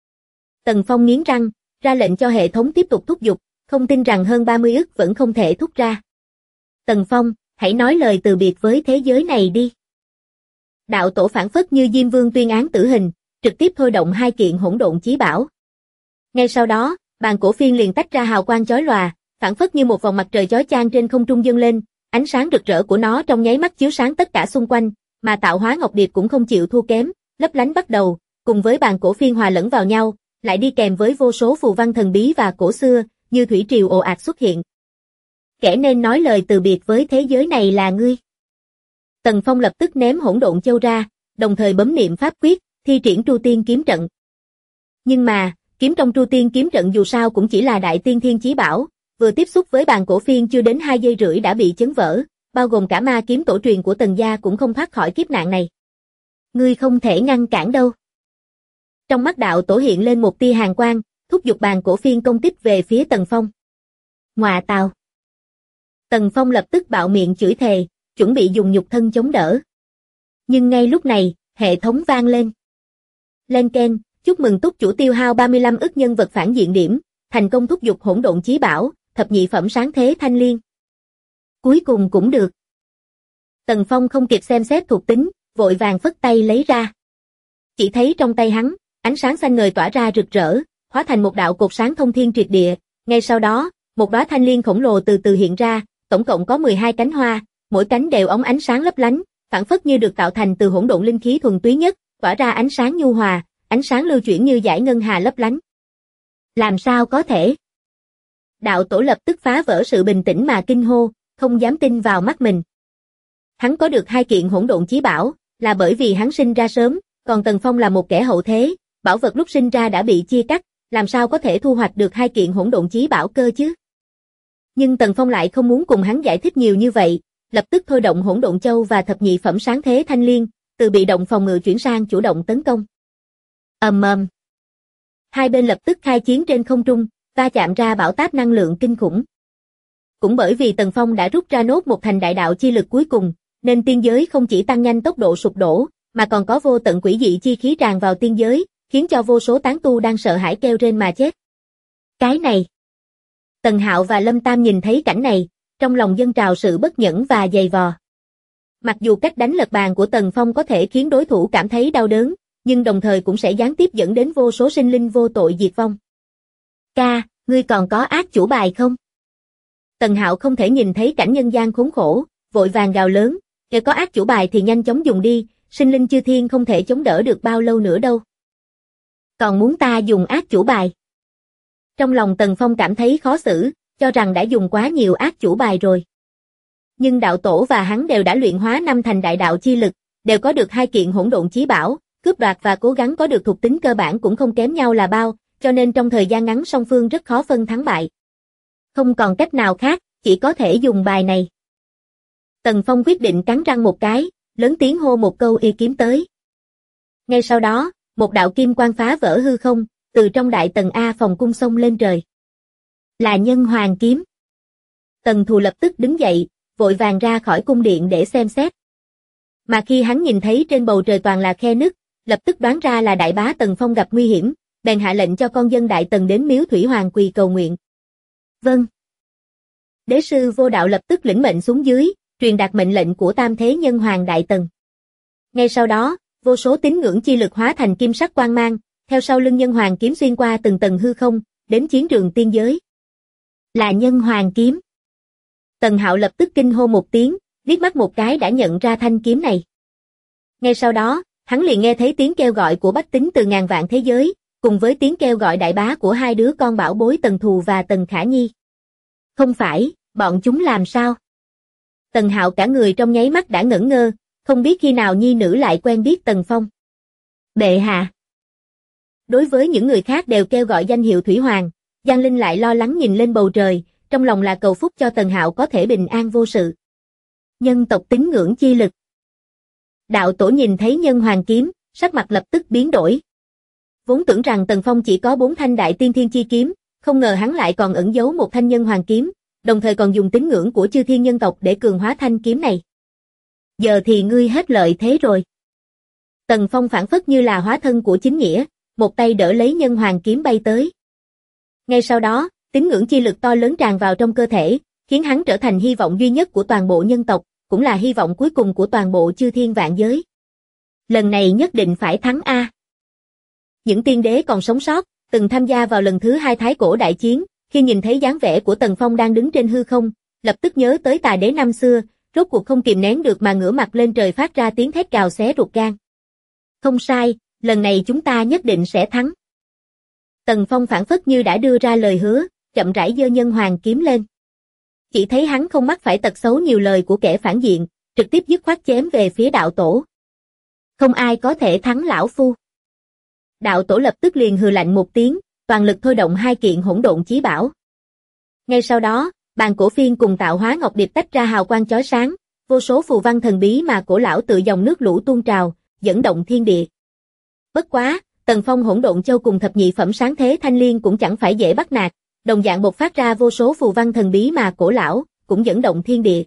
Tần Phong nghiến răng, ra lệnh cho hệ thống tiếp tục thúc giục, không tin rằng hơn 30 ức vẫn không thể thúc ra. Tần Phong, hãy nói lời từ biệt với thế giới này đi. Đạo tổ phản phất như Diêm Vương tuyên án tử hình, trực tiếp thôi động hai kiện hỗn độn chí bảo. Ngay sau đó, bàn cổ phiên liền tách ra hào quang chói lòa, phản phất như một vòng mặt trời chói chang trên không trung dâng lên, ánh sáng rực rỡ của nó trong nháy mắt chiếu sáng tất cả xung quanh, mà tạo hóa ngọc điệp cũng không chịu thua kém, lấp lánh bắt đầu, cùng với bàn cổ phiên hòa lẫn vào nhau, lại đi kèm với vô số phù văn thần bí và cổ xưa, như thủy triều ồ ạt xuất hiện. Kẻ nên nói lời từ biệt với thế giới này là ngươi. Tần Phong lập tức ném hỗn độn châu ra, đồng thời bấm niệm pháp quyết, thi triển Tru Tiên kiếm trận. Nhưng mà, kiếm trong Tru Tiên kiếm trận dù sao cũng chỉ là đại tiên thiên chí bảo, vừa tiếp xúc với bàn cổ phiên chưa đến 2 giây rưỡi đã bị chấn vỡ, bao gồm cả ma kiếm tổ truyền của Tần gia cũng không thoát khỏi kiếp nạn này. Ngươi không thể ngăn cản đâu. Trong mắt đạo tổ hiện lên một tia hàn quang, thúc giục bàn cổ phiên công kích về phía Tần Phong. Ngọa tào. Tần Phong lập tức bạo miệng chửi thề, chuẩn bị dùng nhục thân chống đỡ. Nhưng ngay lúc này, hệ thống vang lên. Lên keng, chúc mừng túc chủ tiêu hao 35 ức nhân vật phản diện điểm, thành công thúc giục hỗn độn chí bảo, thập nhị phẩm sáng thế thanh liên. Cuối cùng cũng được. Tần Phong không kịp xem xét thuộc tính, vội vàng phất tay lấy ra. Chỉ thấy trong tay hắn, ánh sáng xanh ngời tỏa ra rực rỡ, hóa thành một đạo cột sáng thông thiên triệt địa, ngay sau đó, một đóa thanh liên khổng lồ từ từ hiện ra, tổng cộng có 12 cánh hoa, mỗi cánh đều óng ánh sáng lấp lánh, phản phất như được tạo thành từ hỗn độn linh khí thuần túy nhất, tỏa ra ánh sáng nhu hòa, ánh sáng lưu chuyển như dải ngân hà lấp lánh. Làm sao có thể? Đạo tổ lập tức phá vỡ sự bình tĩnh mà kinh hô, không dám tin vào mắt mình. Hắn có được hai kiện hỗn độn chí bảo, là bởi vì hắn sinh ra sớm, còn Tần Phong là một kẻ hậu thế, bảo vật lúc sinh ra đã bị chia cắt, làm sao có thể thu hoạch được hai kiện hỗn độn chí bảo cơ chứ? Nhưng Tần Phong lại không muốn cùng hắn giải thích nhiều như vậy, lập tức thôi động hỗn độn châu và thập nhị phẩm sáng thế thanh liên, từ bị động phòng ngự chuyển sang chủ động tấn công. Ầm ầm. Hai bên lập tức khai chiến trên không trung, va chạm ra bão táp năng lượng kinh khủng. Cũng bởi vì Tần Phong đã rút ra nốt một thành đại đạo chi lực cuối cùng, nên tiên giới không chỉ tăng nhanh tốc độ sụp đổ, mà còn có vô tận quỷ dị chi khí tràn vào tiên giới, khiến cho vô số tán tu đang sợ hãi kêu rên mà chết. Cái này. Tần Hạo và Lâm Tam nhìn thấy cảnh này, trong lòng dâng trào sự bất nhẫn và dày vò. Mặc dù cách đánh lật bàn của Tần Phong có thể khiến đối thủ cảm thấy đau đớn, nhưng đồng thời cũng sẽ gián tiếp dẫn đến vô số sinh linh vô tội diệt vong. Ca, ngươi còn có ác chủ bài không? Tần Hạo không thể nhìn thấy cảnh nhân gian khốn khổ, vội vàng gào lớn, nếu có ác chủ bài thì nhanh chóng dùng đi, sinh linh chư thiên không thể chống đỡ được bao lâu nữa đâu. Còn muốn ta dùng ác chủ bài? Trong lòng Tần Phong cảm thấy khó xử, cho rằng đã dùng quá nhiều ác chủ bài rồi. Nhưng đạo tổ và hắn đều đã luyện hóa 5 thành đại đạo chi lực, đều có được hai kiện hỗn độn chí bảo, cướp đoạt và cố gắng có được thuộc tính cơ bản cũng không kém nhau là bao, cho nên trong thời gian ngắn song phương rất khó phân thắng bại. Không còn cách nào khác, chỉ có thể dùng bài này. Tần Phong quyết định cắn răng một cái, lớn tiếng hô một câu y kiếm tới. Ngay sau đó, một đạo kim quang phá vỡ hư không, từ trong đại tầng A phòng cung xông lên trời. Là nhân hoàng kiếm. Tần Thù lập tức đứng dậy, vội vàng ra khỏi cung điện để xem xét. Mà khi hắn nhìn thấy trên bầu trời toàn là khe nứt, lập tức đoán ra là đại bá Tần Phong gặp nguy hiểm, bèn hạ lệnh cho con dân Đại Tần đến miếu Thủy Hoàng quỳ cầu nguyện. Vâng. Đế sư Vô Đạo lập tức lĩnh mệnh xuống dưới, truyền đạt mệnh lệnh của Tam Thế Nhân Hoàng Đại Tần. Ngay sau đó, vô số tín ngưỡng chi lực hóa thành kim sắc quang mang, theo sau lưng Nhân Hoàng kiếm xuyên qua từng tầng hư không, đến chiến trường tiên giới. Là Nhân Hoàng kiếm. Tần Hạo lập tức kinh hô một tiếng, liếc mắt một cái đã nhận ra thanh kiếm này. Ngay sau đó, hắn liền nghe thấy tiếng kêu gọi của bách tính từ ngàn vạn thế giới, cùng với tiếng kêu gọi đại bá của hai đứa con bảo bối Tần Thù và Tần Khả Nhi. Không phải, bọn chúng làm sao? Tần Hạo cả người trong nháy mắt đã ngẩn ngơ, không biết khi nào nhi nữ lại quen biết Tần Phong. Bệ hạ. Đối với những người khác đều kêu gọi danh hiệu Thủy Hoàng, Giang Linh lại lo lắng nhìn lên bầu trời, trong lòng là cầu phúc cho Tần Hạo có thể bình an vô sự. Nhân tộc tín ngưỡng chi lực. Đạo tổ nhìn thấy Nhân Hoàng kiếm, sắc mặt lập tức biến đổi. Vốn tưởng rằng Tần Phong chỉ có 4 thanh đại tiên thiên chi kiếm, không ngờ hắn lại còn ẩn giấu một thanh Nhân Hoàng kiếm, đồng thời còn dùng tín ngưỡng của chư thiên nhân tộc để cường hóa thanh kiếm này. Giờ thì ngươi hết lợi thế rồi. Tần Phong phảng phất như là hóa thân của chính nghĩa, một tay đỡ lấy Nhân Hoàng kiếm bay tới. Ngay sau đó, tín ngưỡng chi lực to lớn tràn vào trong cơ thể, khiến hắn trở thành hy vọng duy nhất của toàn bộ nhân tộc, cũng là hy vọng cuối cùng của toàn bộ chư thiên vạn giới. Lần này nhất định phải thắng a. Những tiên đế còn sống sót, từng tham gia vào lần thứ 2 Thái Cổ đại chiến, khi nhìn thấy dáng vẻ của Tần Phong đang đứng trên hư không, lập tức nhớ tới Tà đế năm xưa, rốt cuộc không kìm nén được mà ngửa mặt lên trời phát ra tiếng thét gào xé ruột gan. Không sai, lần này chúng ta nhất định sẽ thắng. Tần Phong phảng phất như đã đưa ra lời hứa, chậm rãi giơ Nhân Hoàng kiếm lên. Chỉ thấy hắn không mắc phải tật xấu nhiều lời của kẻ phản diện, trực tiếp dứt khoát chém về phía đạo tổ. Không ai có thể thắng lão phu. Đạo tổ lập tức liền hừ lạnh một tiếng, toàn lực thôi động 2 kiện hỗn độn chí bảo. Ngay sau đó, bàn cổ phiên cùng tạo hóa ngọc điệp tách ra hào quang chói sáng, vô số phù văn thần bí mà cổ lão tự dòng nước lũ tuôn trào, dẫn động thiên địa. Bất quá, Tần Phong hỗn độn châu cùng thập nhị phẩm sáng thế thanh liên cũng chẳng phải dễ bắt nạt, đồng dạng bộc phát ra vô số phù văn thần bí mà cổ lão cũng dẫn động thiên địa.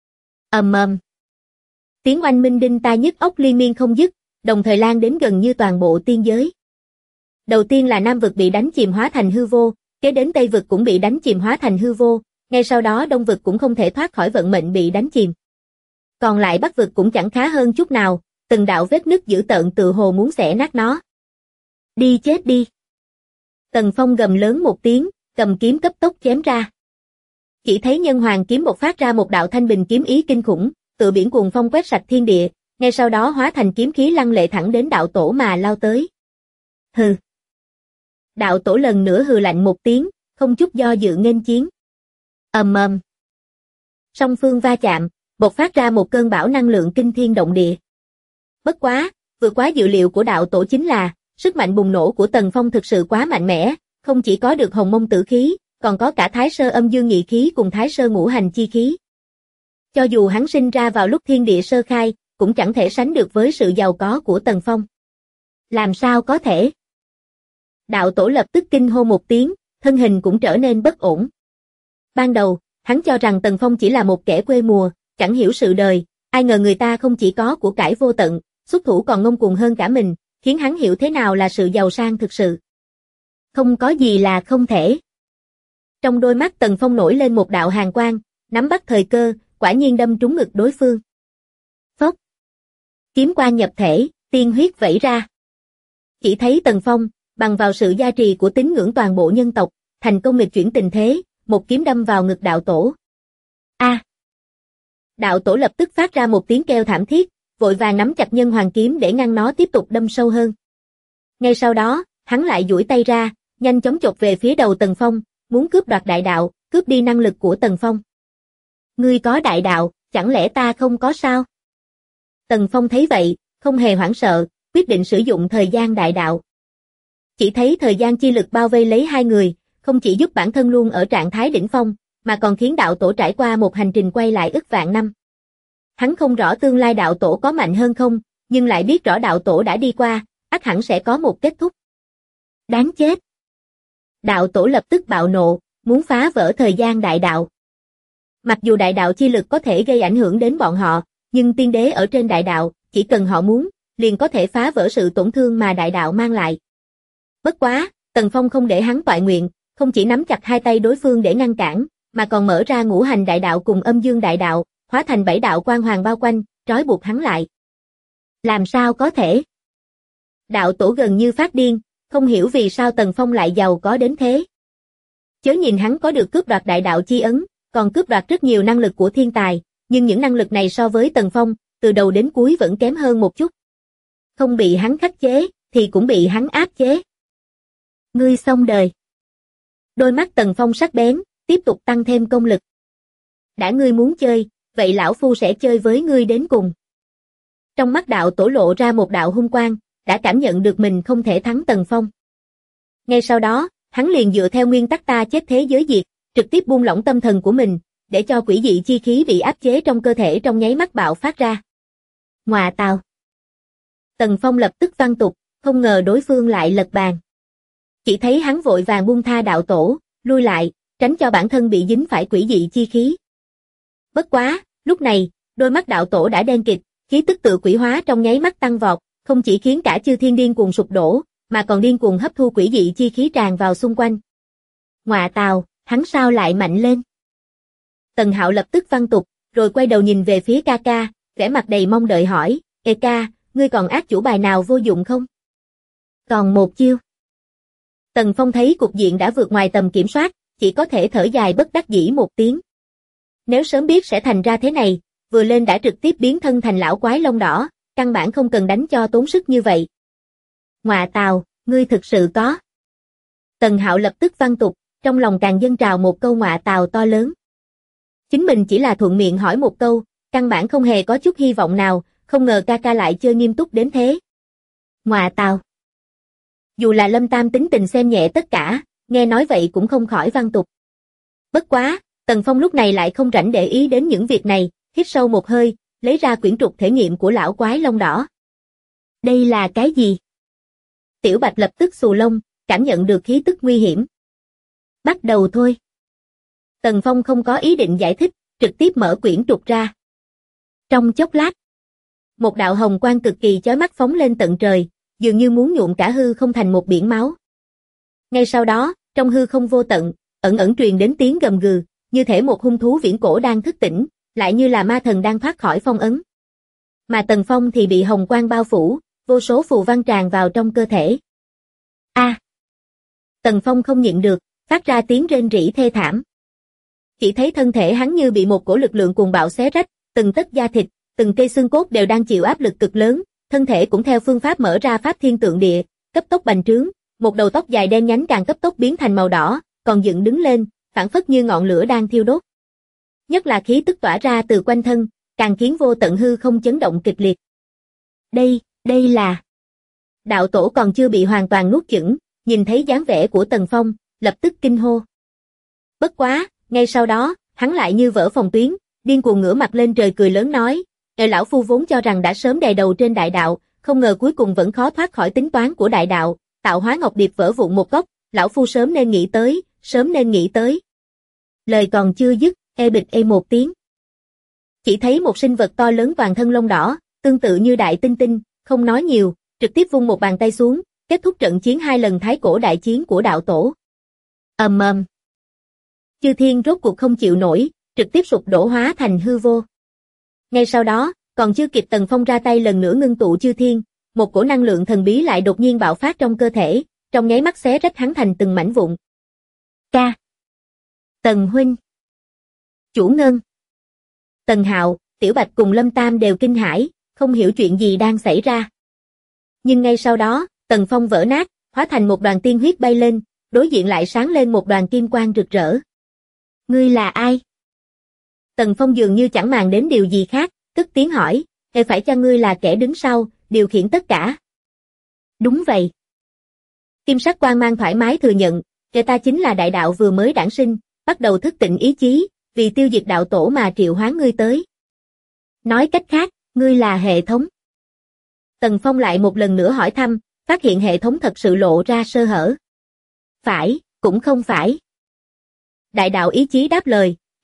Ầm ầm. Tiếng oanh minh đinh tai nhức óc liên miên không dứt, đồng thời lan đến gần như toàn bộ tiên giới. Đầu tiên là Nam vực bị đánh chìm hóa thành hư vô, kế đến Tây vực cũng bị đánh chìm hóa thành hư vô, ngay sau đó Đông vực cũng không thể thoát khỏi vận mệnh bị đánh chìm. Còn lại Bắc vực cũng chẳng khá hơn chút nào, từng đạo vết nứt dữ tợn tự hồ muốn xẻ nát nó. Đi chết đi. Tần Phong gầm lớn một tiếng, cầm kiếm cấp tốc chém ra. Chỉ thấy Nhân Hoàng kiếm bộc phát ra một đạo thanh bình kiếm ý kinh khủng, tự biển cuồng phong quét sạch thiên địa, ngay sau đó hóa thành kiếm khí lăng lệ thẳng đến đạo tổ mà lao tới. Hừ. Đạo tổ lần nữa hừ lạnh một tiếng, không chút do dự nghênh chiến. Ầm ầm. Song phương va chạm, bộc phát ra một cơn bão năng lượng kinh thiên động địa. Bất quá, vượt quá dự liệu của đạo tổ chính là, sức mạnh bùng nổ của Tần Phong thực sự quá mạnh mẽ, không chỉ có được hồng mông tử khí, còn có cả thái sơ âm dương nhị khí cùng thái sơ ngũ hành chi khí. Cho dù hắn sinh ra vào lúc thiên địa sơ khai, cũng chẳng thể sánh được với sự giàu có của Tần Phong. Làm sao có thể? Đạo tổ lập tức kinh hô một tiếng, thân hình cũng trở nên bất ổn. Ban đầu, hắn cho rằng Tần Phong chỉ là một kẻ quê mùa, chẳng hiểu sự đời, ai ngờ người ta không chỉ có của cải vô tận, xuất thủ còn ngông cuồng hơn cả mình, khiến hắn hiểu thế nào là sự giàu sang thực sự. Không có gì là không thể. Trong đôi mắt Tần Phong nổi lên một đạo hàn quang, nắm bắt thời cơ, quả nhiên đâm trúng ngực đối phương. Phốc. Kiếm quang nhập thể, tiên huyết vẩy ra. Chỉ thấy Tần Phong, bằng vào sự gia trì của tín ngưỡng toàn bộ nhân tộc, thành công nghịch chuyển tình thế, một kiếm đâm vào ngực đạo tổ. A! Đạo tổ lập tức phát ra một tiếng kêu thảm thiết, vội vàng nắm chặt Nhân Hoàng kiếm để ngăn nó tiếp tục đâm sâu hơn. Ngay sau đó, hắn lại duỗi tay ra, nhanh chóng chộp về phía đầu Tần Phong, muốn cướp đoạt đại đạo, cướp đi năng lực của Tần Phong. Ngươi có đại đạo, chẳng lẽ ta không có sao? Tần Phong thấy vậy, không hề hoảng sợ, quyết định sử dụng thời gian đại đạo. Chỉ thấy thời gian chi lực bao vây lấy hai người, không chỉ giúp bản thân luôn ở trạng thái đỉnh phong, mà còn khiến đạo tổ trải qua một hành trình quay lại ức vạn năm. Hắn không rõ tương lai đạo tổ có mạnh hơn không, nhưng lại biết rõ đạo tổ đã đi qua, ắt hẳn sẽ có một kết thúc. Đáng chết! Đạo tổ lập tức bạo nộ, muốn phá vỡ thời gian đại đạo. Mặc dù đại đạo chi lực có thể gây ảnh hưởng đến bọn họ, nhưng tiên đế ở trên đại đạo, chỉ cần họ muốn, liền có thể phá vỡ sự tổn thương mà đại đạo mang lại. Bất quá, Tần Phong không để hắn toại nguyện, không chỉ nắm chặt hai tay đối phương để ngăn cản, mà còn mở ra ngũ hành đại đạo cùng âm dương đại đạo, hóa thành 7 đạo quang hoàng bao quanh, trói buộc hắn lại. Làm sao có thể? Đạo tổ gần như phát điên, không hiểu vì sao Tần Phong lại giàu có đến thế. Chớ nhìn hắn có được cướp đoạt đại đạo chi ấn, còn cướp đoạt rất nhiều năng lực của thiên tài, nhưng những năng lực này so với Tần Phong, từ đầu đến cuối vẫn kém hơn một chút. Không bị hắn khắc chế, thì cũng bị hắn áp chế. Ngươi xong đời. Đôi mắt Tần Phong sắc bén, tiếp tục tăng thêm công lực. Đã ngươi muốn chơi, vậy lão phu sẽ chơi với ngươi đến cùng. Trong mắt đạo tổ lộ ra một đạo hung quang, đã cảm nhận được mình không thể thắng Tần Phong. Ngay sau đó, hắn liền dựa theo nguyên tắc ta chết thế giới diệt, trực tiếp buông lỏng tâm thần của mình, để cho quỷ dị chi khí bị áp chế trong cơ thể trong nháy mắt bạo phát ra. Ngoà tào. Tần Phong lập tức văng tục, không ngờ đối phương lại lật bàn. Chỉ thấy hắn vội vàng buông tha đạo tổ, lui lại, tránh cho bản thân bị dính phải quỷ dị chi khí. Bất quá, lúc này, đôi mắt đạo tổ đã đen kịt, khí tức tự quỷ hóa trong nháy mắt tăng vọt, không chỉ khiến cả chư thiên điên cuồng sụp đổ, mà còn điên cuồng hấp thu quỷ dị chi khí tràn vào xung quanh. Ngoà tào, hắn sao lại mạnh lên? Tần Hạo lập tức văng tục, rồi quay đầu nhìn về phía ca ca, vẻ mặt đầy mong đợi hỏi, Ê ca, ngươi còn ác chủ bài nào vô dụng không? Còn một chiêu. Tần Phong thấy cục diện đã vượt ngoài tầm kiểm soát, chỉ có thể thở dài bất đắc dĩ một tiếng. Nếu sớm biết sẽ thành ra thế này, vừa lên đã trực tiếp biến thân thành lão quái lông đỏ, căn bản không cần đánh cho tốn sức như vậy. Ngoà tào, ngươi thực sự có. Tần Hạo lập tức văng tục, trong lòng càng dâng trào một câu ngoà tào to lớn. Chính mình chỉ là thuận miệng hỏi một câu, căn bản không hề có chút hy vọng nào, không ngờ ca ca lại chơi nghiêm túc đến thế. Ngoà tào. Dù là Lâm Tam tính tình xem nhẹ tất cả, nghe nói vậy cũng không khỏi văng tục. Bất quá, Tần Phong lúc này lại không rảnh để ý đến những việc này, hít sâu một hơi, lấy ra quyển trục thể nghiệm của lão quái lông đỏ. Đây là cái gì? Tiểu Bạch lập tức xù lông, cảm nhận được khí tức nguy hiểm. Bắt đầu thôi. Tần Phong không có ý định giải thích, trực tiếp mở quyển trục ra. Trong chốc lát, một đạo hồng quang cực kỳ chói mắt phóng lên tận trời, dường như muốn nhuộm cả hư không thành một biển máu. Ngay sau đó, trong hư không vô tận, ẩn ẩn truyền đến tiếng gầm gừ, như thể một hung thú viễn cổ đang thức tỉnh, lại như là ma thần đang thoát khỏi phong ấn. Mà Tần Phong thì bị hồng quang bao phủ, vô số phù văn tràn vào trong cơ thể. A! Tần Phong không nhịn được, phát ra tiếng rên rỉ thê thảm. Chỉ thấy thân thể hắn như bị một cổ lực lượng cuồng bạo xé rách, từng tấc da thịt, từng cây xương cốt đều đang chịu áp lực cực lớn, thân thể cũng theo phương pháp mở ra pháp thiên tượng địa, cấp tốc bành trướng, một đầu tóc dài đen nhánh càng cấp tốc biến thành màu đỏ, còn dựng đứng lên, phảng phất như ngọn lửa đang thiêu đốt. Nhất là khí tức tỏa ra từ quanh thân, càng khiến vô tận hư không chấn động kịch liệt. Đây là... Đạo tổ còn chưa bị hoàn toàn nuốt chửng, nhìn thấy dáng vẻ của Tần Phong, lập tức kinh hô. Bất quá, ngay sau đó, hắn lại như vỡ phòng tuyến, điên cuồng ngửa mặt lên trời cười lớn nói, lão phu vốn cho rằng đã sớm đè đầu trên đại đạo, không ngờ cuối cùng vẫn khó thoát khỏi tính toán của đại đạo, tạo hóa ngọc điệp vỡ vụn một góc, lão phu sớm nên nghĩ tới. Lời còn chưa dứt, bịch một tiếng. Chỉ thấy một sinh vật to lớn toàn thân lông đỏ, tương tự như đại tinh tinh, không nói nhiều, trực tiếp vung một bàn tay xuống, kết thúc trận chiến 2 lần thái cổ đại chiến của đạo tổ. Ầm ầm. Chư thiên rốt cuộc không chịu nổi, trực tiếp sụp đổ hóa thành hư vô. Ngay sau đó, còn chưa kịp Tần Phong ra tay lần nữa ngưng tụ chư thiên, một cổ năng lượng thần bí lại đột nhiên bạo phát trong cơ thể, trong nháy mắt xé rách hắn thành từng mảnh vụn. Ca. Tần huynh. Chủ Ngân. Tần Hạo, Tiểu Bạch cùng Lâm Tam đều kinh hãi, không hiểu chuyện gì đang xảy ra. Nhưng ngay sau đó, Tần Phong vỡ nát, hóa thành một đoàn tiên huyết bay lên, đối diện lại sáng lên một đoàn kim quang rực rỡ. Ngươi là ai? Tần Phong dường như chẳng màng đến điều gì khác, cất tiếng hỏi, phải chăng ngươi là kẻ đứng sau, điều khiển tất cả? Đúng vậy. Kim sắc quang mang thoải mái thừa nhận, ta chính là đại đạo vừa mới đản sinh, bắt đầu thức tỉnh ý chí, vì tiêu diệt đạo tổ mà triệu hoán ngươi tới. Nói cách khác, ngươi là hệ thống. Tần Phong lại một lần nữa hỏi thăm, phát hiện hệ thống thật sự lộ ra sơ hở. Phải, cũng không phải. Đại đạo ý chí đáp lời,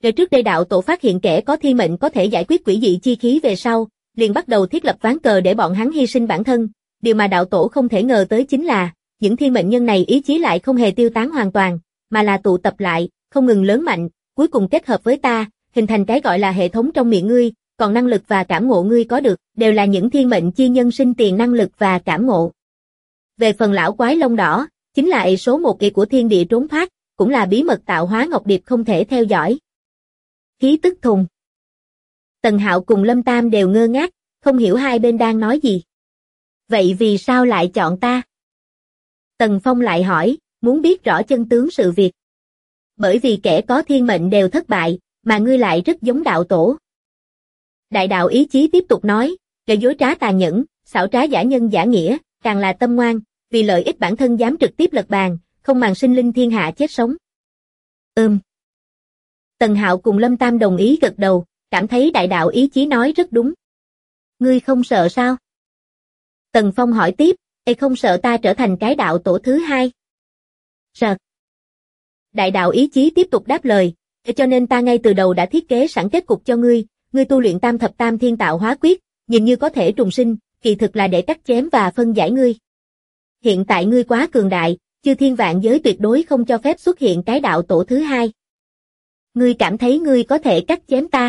Kể trước đây đạo tổ phát hiện kẻ có thiên mệnh có thể giải quyết quỷ dị chi khí về sau, liền bắt đầu thiết lập ván cờ để bọn hắn hy sinh bản thân. Điều mà đạo tổ không thể ngờ tới chính là, những thiên mệnh nhân này ý chí lại không hề tiêu tán hoàn toàn, mà là tụ tập lại, không ngừng lớn mạnh, cuối cùng kết hợp với ta, hình thành cái gọi là hệ thống trong miệng ngươi, còn năng lực và cảm ngộ ngươi có được, đều là những thiên mệnh chi nhân sinh tiền năng lực và cảm ngộ. Về phần lão quái lông đỏ, chính là số một của thiên địa trốn thoát, cũng là bí mật tạo hóa ngọc điệp không thể theo dõi. Khí tức thùng. Tần Hạo cùng Lâm Tam đều ngơ ngác, không hiểu hai bên đang nói gì. Vậy vì sao lại chọn ta? Tần Phong lại hỏi, muốn biết rõ chân tướng sự việc. Bởi vì kẻ có thiên mệnh đều thất bại, mà ngươi lại rất giống đạo tổ. Đại đạo ý chí tiếp tục nói, kẻ dối trá tàn nhẫn, xảo trá giả nhân giả nghĩa, càng là tâm ngoan, vì lợi ích bản thân dám trực tiếp lật bàn, không màng sinh linh thiên hạ chết sống. Tần Hạo cùng Lâm Tam đồng ý gật đầu, cảm thấy đại đạo ý chí nói rất đúng. Ngươi không sợ sao? Tần Phong hỏi tiếp, không sợ ta trở thành cái đạo tổ thứ hai? Sợ. Đại đạo ý chí tiếp tục đáp lời, cho nên ta ngay từ đầu đã thiết kế sẵn kết cục cho ngươi, ngươi tu luyện tam thập tam thiên tạo hóa quyết, nhìn như có thể trùng sinh, kỳ thực là để cắt chém và phân giải ngươi. Hiện tại ngươi quá cường đại, chư thiên vạn giới tuyệt đối không cho phép xuất hiện cái đạo tổ thứ hai. Ngươi cảm thấy ngươi có thể cắt chém ta?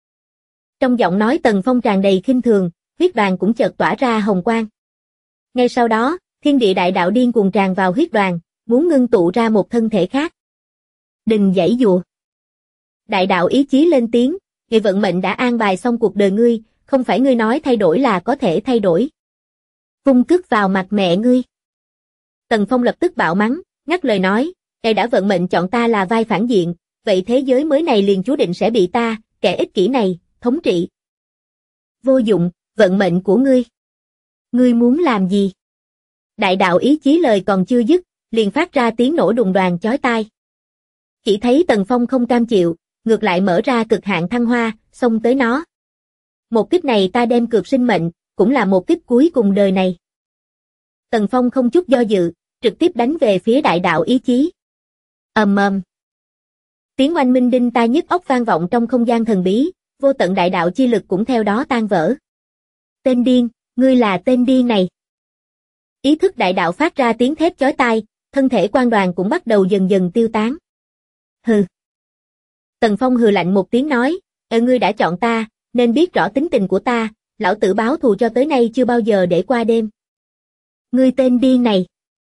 Trong giọng nói Tần Phong tràn đầy khinh thường, huyết đoàn cũng chợt tỏa ra hồng quang. Ngay sau đó, thiên địa đại đạo điên cuồng tràn vào huyết đoàn, muốn ngưng tụ ra một thân thể khác. Đừng giãy giụa. Đại đạo ý chí lên tiếng, người vận mệnh đã an bài xong cuộc đời ngươi, không phải ngươi nói thay đổi là có thể thay đổi. Vung cứt vào mặt mẹ ngươi. Tần Phong lập tức bạo mắng, ngắt lời nói, ngài đã vận mệnh chọn ta là vai phản diện, vậy thế giới mới này liền chú định sẽ bị ta, kẻ ích kỷ này, thống trị. Vô dụng, vận mệnh của ngươi. Ngươi muốn làm gì? Đại đạo ý chí lời còn chưa dứt, liền phát ra tiếng nổ đùng đoàng chói tai. Chỉ thấy Tần Phong không cam chịu, ngược lại mở ra cực hạn thăng hoa, xông tới nó. Một kích này ta đem cược sinh mệnh, cũng là một kích cuối cùng đời này. Tần Phong không chút do dự, trực tiếp đánh về phía đại đạo ý chí. Ầm ầm. Tiếng oanh minh đinh tai nhức óc vang vọng trong không gian thần bí, vô tận đại đạo chi lực cũng theo đó tan vỡ. Tên điên, ngươi là tên điên này. Ý thức đại đạo phát ra tiếng thét chói tai, thân thể quan đoàn cũng bắt đầu dần dần tiêu tán. Hừ. Tần Phong hừ lạnh một tiếng nói, ngươi đã chọn ta, nên biết rõ tính tình của ta, lão tử báo thù cho tới nay chưa bao giờ để qua đêm. Ngươi tên điên này.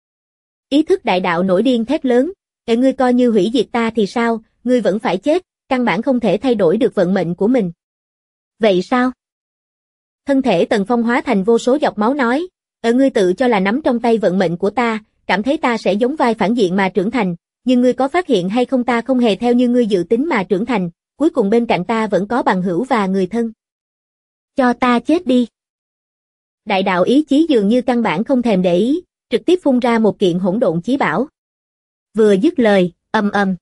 Ý thức đại đạo nổi điên thét lớn, ngươi coi như hủy diệt ta thì sao, ngươi vẫn phải chết, căn bản không thể thay đổi được vận mệnh của mình. Vậy sao? Thân thể Tần Phong hóa thành vô số giọt máu nói, ngươi tự cho là nắm trong tay vận mệnh của ta, cảm thấy ta sẽ giống vai phản diện mà trưởng thành, nhưng ngươi có phát hiện hay không ta không hề theo như ngươi dự tính mà trưởng thành, cuối cùng bên cạnh ta vẫn có bằng hữu và người thân. Cho ta chết đi. Đại đạo ý chí dường như căn bản không thèm để ý, trực tiếp phun ra một kiện hỗn độn chí bảo. Vừa dứt lời, ầm ầm.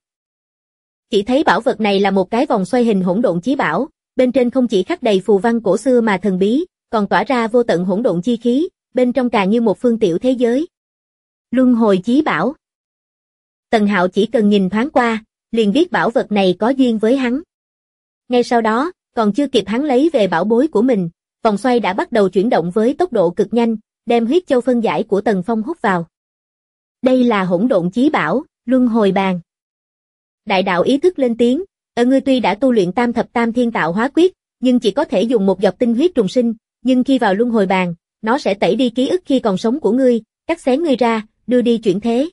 Chỉ thấy bảo vật này là một cái vòng xoay hình hỗn độn chí bảo, bên trên không chỉ khắc đầy phù văn cổ xưa mà thần bí, còn tỏa ra vô tận hỗn độn chi khí, bên trong càng như một phương tiểu thế giới. Luân hồi chí bảo. Tần Hạo chỉ cần nhìn thoáng qua, liền biết bảo vật này có duyên với hắn. Ngay sau đó, còn chưa kịp hắn lấy về bảo bối của mình, vòng xoay đã bắt đầu chuyển động với tốc độ cực nhanh, đem huyết châu phân giải của Tần Phong hút vào. Đây là hỗn độn chí bảo, luân hồi bàn. Đại đạo ý thức lên tiếng, ngươi tuy đã tu luyện tam thập tam thiên tạo hóa quyết, nhưng chỉ có thể dùng một giọt tinh huyết trùng sinh, nhưng khi vào luân hồi bàn, nó sẽ tẩy đi ký ức khi còn sống của ngươi, cắt xén ngươi ra, đưa đi chuyển thế.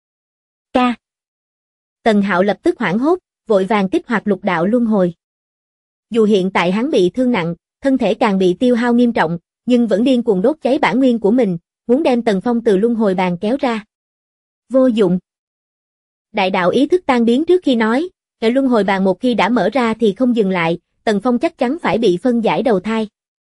Ca. Tần Hạo lập tức hoảng hốt, vội vàng kích hoạt lục đạo luân hồi. Dù hiện tại hắn bị thương nặng, thân thể càng bị tiêu hao nghiêm trọng, nhưng vẫn điên cuồng đốt cháy bản nguyên của mình, muốn đem Tần Phong từ luân hồi bàn kéo ra. Vô dụng. Đại đạo ý thức tan biến trước khi nói, cái luân hồi bàn một khi đã mở ra thì không dừng lại, Tần Phong chắc chắn phải bị phân giải đầu thai.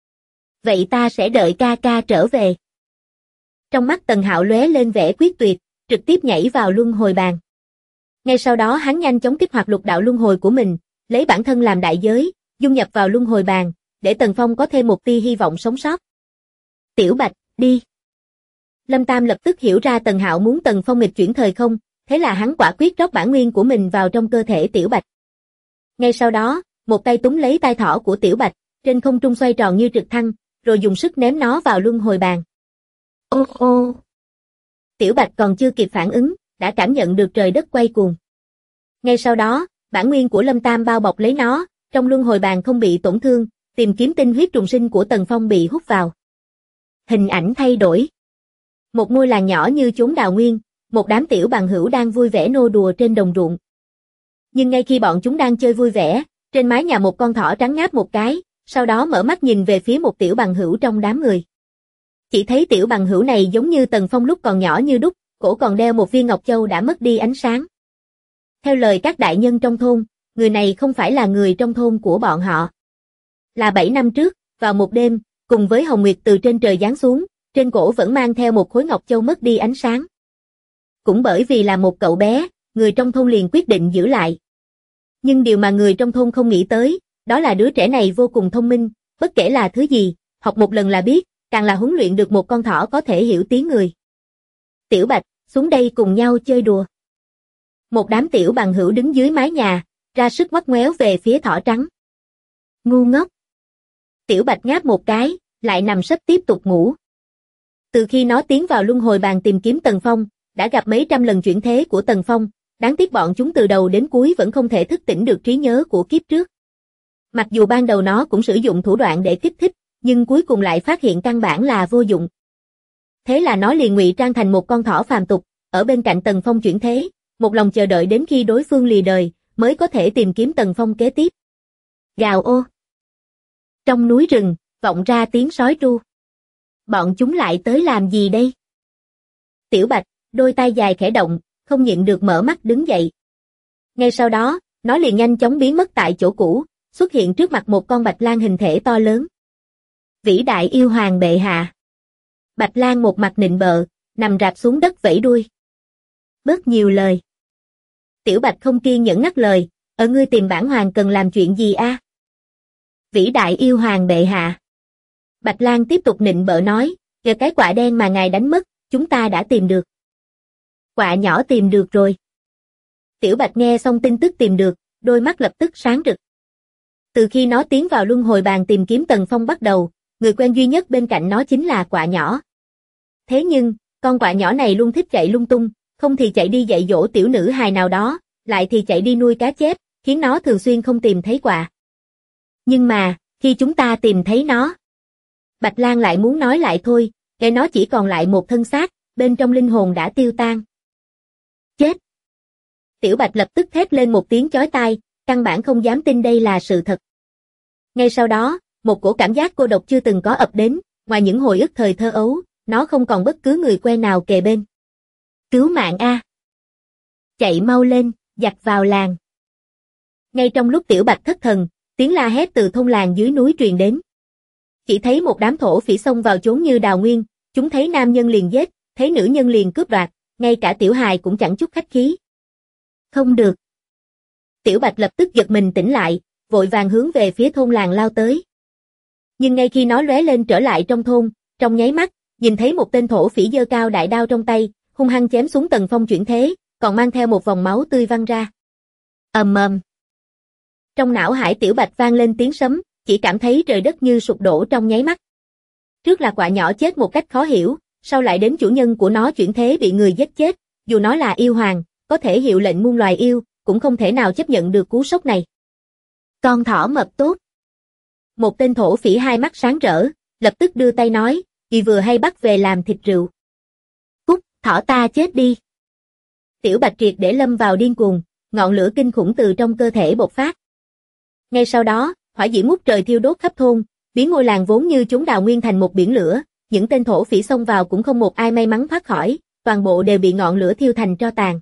Vậy ta sẽ đợi ca ca trở về. Trong mắt Tần Hạo lóe lên vẻ quyết tuyệt, trực tiếp nhảy vào luân hồi bàn. Ngay sau đó hắn nhanh chóng kích hoạt lục đạo luân hồi của mình, lấy bản thân làm đại giới, dung nhập vào luân hồi bàn, để Tần Phong có thêm một tia hy vọng sống sót. Tiểu Bạch, đi. Lâm Tam lập tức hiểu ra Tần Hạo muốn Tần Phong nghịch chuyển thời không, thế là hắn quả quyết rót bản nguyên của mình vào trong cơ thể Tiểu Bạch. Ngay sau đó, một tay túm lấy tai thỏ của Tiểu Bạch, trên không trung xoay tròn như trực thăng, rồi dùng sức ném nó vào luân hồi bàn. Ô ô! Tiểu Bạch còn chưa kịp phản ứng, đã cảm nhận được trời đất quay cuồng. Ngay sau đó, bản nguyên của Lâm Tam bao bọc lấy nó, trong luân hồi bàn không bị tổn thương, tìm kiếm tinh huyết trùng sinh của Tần Phong bị hút vào. Hình ảnh thay đổi. Một ngôi làng nhỏ như chốn đào nguyên, một đám tiểu bằng hữu đang vui vẻ nô đùa trên đồng ruộng. Nhưng ngay khi bọn chúng đang chơi vui vẻ, trên mái nhà một con thỏ trắng ngáp một cái, sau đó mở mắt nhìn về phía một tiểu bằng hữu trong đám người. Chỉ thấy tiểu bằng hữu này giống như Tần Phong lúc còn nhỏ như đúc, cổ còn đeo một viên ngọc châu đã mất đi ánh sáng. Theo lời các đại nhân trong thôn, người này không phải là người trong thôn của bọn họ. Là 7 năm trước, vào một đêm, cùng với Hồng Nguyệt từ trên trời giáng xuống, trên cổ vẫn mang theo một khối ngọc châu mất đi ánh sáng. Cũng bởi vì là một cậu bé, người trong thôn liền quyết định giữ lại. Nhưng điều mà người trong thôn không nghĩ tới, đó là đứa trẻ này vô cùng thông minh, bất kể là thứ gì, học một lần là biết, càng là huấn luyện được một con thỏ có thể hiểu tiếng người. Tiểu Bạch, xuống đây cùng nhau chơi đùa. Một đám tiểu bằng hữu đứng dưới mái nhà, ra sức ngoắt ngoéo về phía thỏ trắng. Ngu ngốc. Tiểu Bạch ngáp một cái, lại nằm sấp tiếp tục ngủ. Từ khi nó tiến vào luân hồi bàn tìm kiếm Tần Phong, đã gặp mấy trăm lần chuyển thế của Tần Phong, đáng tiếc bọn chúng từ đầu đến cuối vẫn không thể thức tỉnh được trí nhớ của kiếp trước. Mặc dù ban đầu nó cũng sử dụng thủ đoạn để kích thích, nhưng cuối cùng lại phát hiện căn bản là vô dụng. Thế là nó liền ngụy trang thành một con thỏ phàm tục, ở bên cạnh Tần Phong chuyển thế, một lòng chờ đợi đến khi đối phương lìa đời, mới có thể tìm kiếm Tần Phong kế tiếp. Gào ô! Trong núi rừng, vọng ra tiếng sói tru. Bọn chúng lại tới làm gì đây? Tiểu Bạch, đôi tay dài khẽ động, không nhịn được mở mắt đứng dậy. Ngay sau đó, nó liền nhanh chóng biến mất tại chỗ cũ, xuất hiện trước mặt một con bạch lang hình thể to lớn. Vĩ đại yêu hoàng bệ hạ. Bạch lang một mặt nịnh bợ, nằm rạp xuống đất vẫy đuôi. Bớt nhiều lời. Tiểu Bạch không kiên nhẫn ngắt lời, ở ngươi tìm bản hoàng cần làm chuyện gì a? Vĩ đại yêu hoàng bệ hạ. Bạch lang tiếp tục nịnh bợ nói, giờ cái quạ đen mà ngài đánh mất, chúng ta đã tìm được. Quạ nhỏ tìm được rồi. Tiểu Bạch nghe xong tin tức tìm được, đôi mắt lập tức sáng rực. Từ khi nó tiến vào luân hồi bàn tìm kiếm Tần Phong bắt đầu, người quen duy nhất bên cạnh nó chính là quạ nhỏ. Thế nhưng, con quạ nhỏ này luôn thích chạy lung tung, không thì chạy đi dạy dỗ tiểu nữ hài nào đó, lại thì chạy đi nuôi cá chép, khiến nó thường xuyên không tìm thấy quạ. Nhưng mà, khi chúng ta tìm thấy nó, Bạch lang lại muốn nói lại thôi, cái nó chỉ còn lại một thân xác, bên trong linh hồn đã tiêu tan. Chết! Tiểu Bạch lập tức thét lên một tiếng chói tai, căn bản không dám tin đây là sự thật. Ngay sau đó, một cổ cảm giác cô độc chưa từng có ập đến, ngoài những hồi ức thời thơ ấu, nó không còn bất cứ người quen nào kề bên. Cứu mạng a! Chạy mau lên, giặc vào làng. Ngay trong lúc Tiểu Bạch thất thần, tiếng la hét từ thôn làng dưới núi truyền đến. Chỉ thấy một đám thổ phỉ xông vào chốn như đào nguyên, chúng thấy nam nhân liền giết, thấy nữ nhân liền cướp đoạt, ngay cả tiểu hài cũng chẳng chút khách khí. Không được. Tiểu Bạch lập tức giật mình tỉnh lại, vội vàng hướng về phía thôn làng lao tới. Nhưng ngay khi nó lóe lên trở lại trong thôn, trong nháy mắt, nhìn thấy một tên thổ phỉ giơ cao đại đao trong tay, hung hăng chém xuống Tần Phong chuyển thế, còn mang theo một vòng máu tươi văng ra. Ầm ầm. Trong não hải Tiểu Bạch vang lên tiếng sấm, chỉ cảm thấy trời đất như sụp đổ trong nháy mắt. Trước là quạ nhỏ chết một cách khó hiểu, sau lại đến chủ nhân của nó chuyển thế bị người giết chết, dù nó là yêu hoàng, có thể hiệu lệnh muôn loài yêu, cũng không thể nào chấp nhận được cú sốc này. Con thỏ mập tốt. Một tên thổ phỉ hai mắt sáng rỡ, lập tức đưa tay nói, vì vừa hay bắt về làm thịt rượu. Cút, thỏ ta chết đi. Tiểu Bạch triệt để lâm vào điên cuồng, ngọn lửa kinh khủng từ trong cơ thể bộc phát. Ngay sau đó, hỏa diễm ngút trời thiêu đốt khắp thôn, biến ngôi làng vốn như chốn đào nguyên thành một biển lửa, những tên thổ phỉ xông vào cũng không một ai may mắn thoát khỏi, toàn bộ đều bị ngọn lửa thiêu thành tro tàn.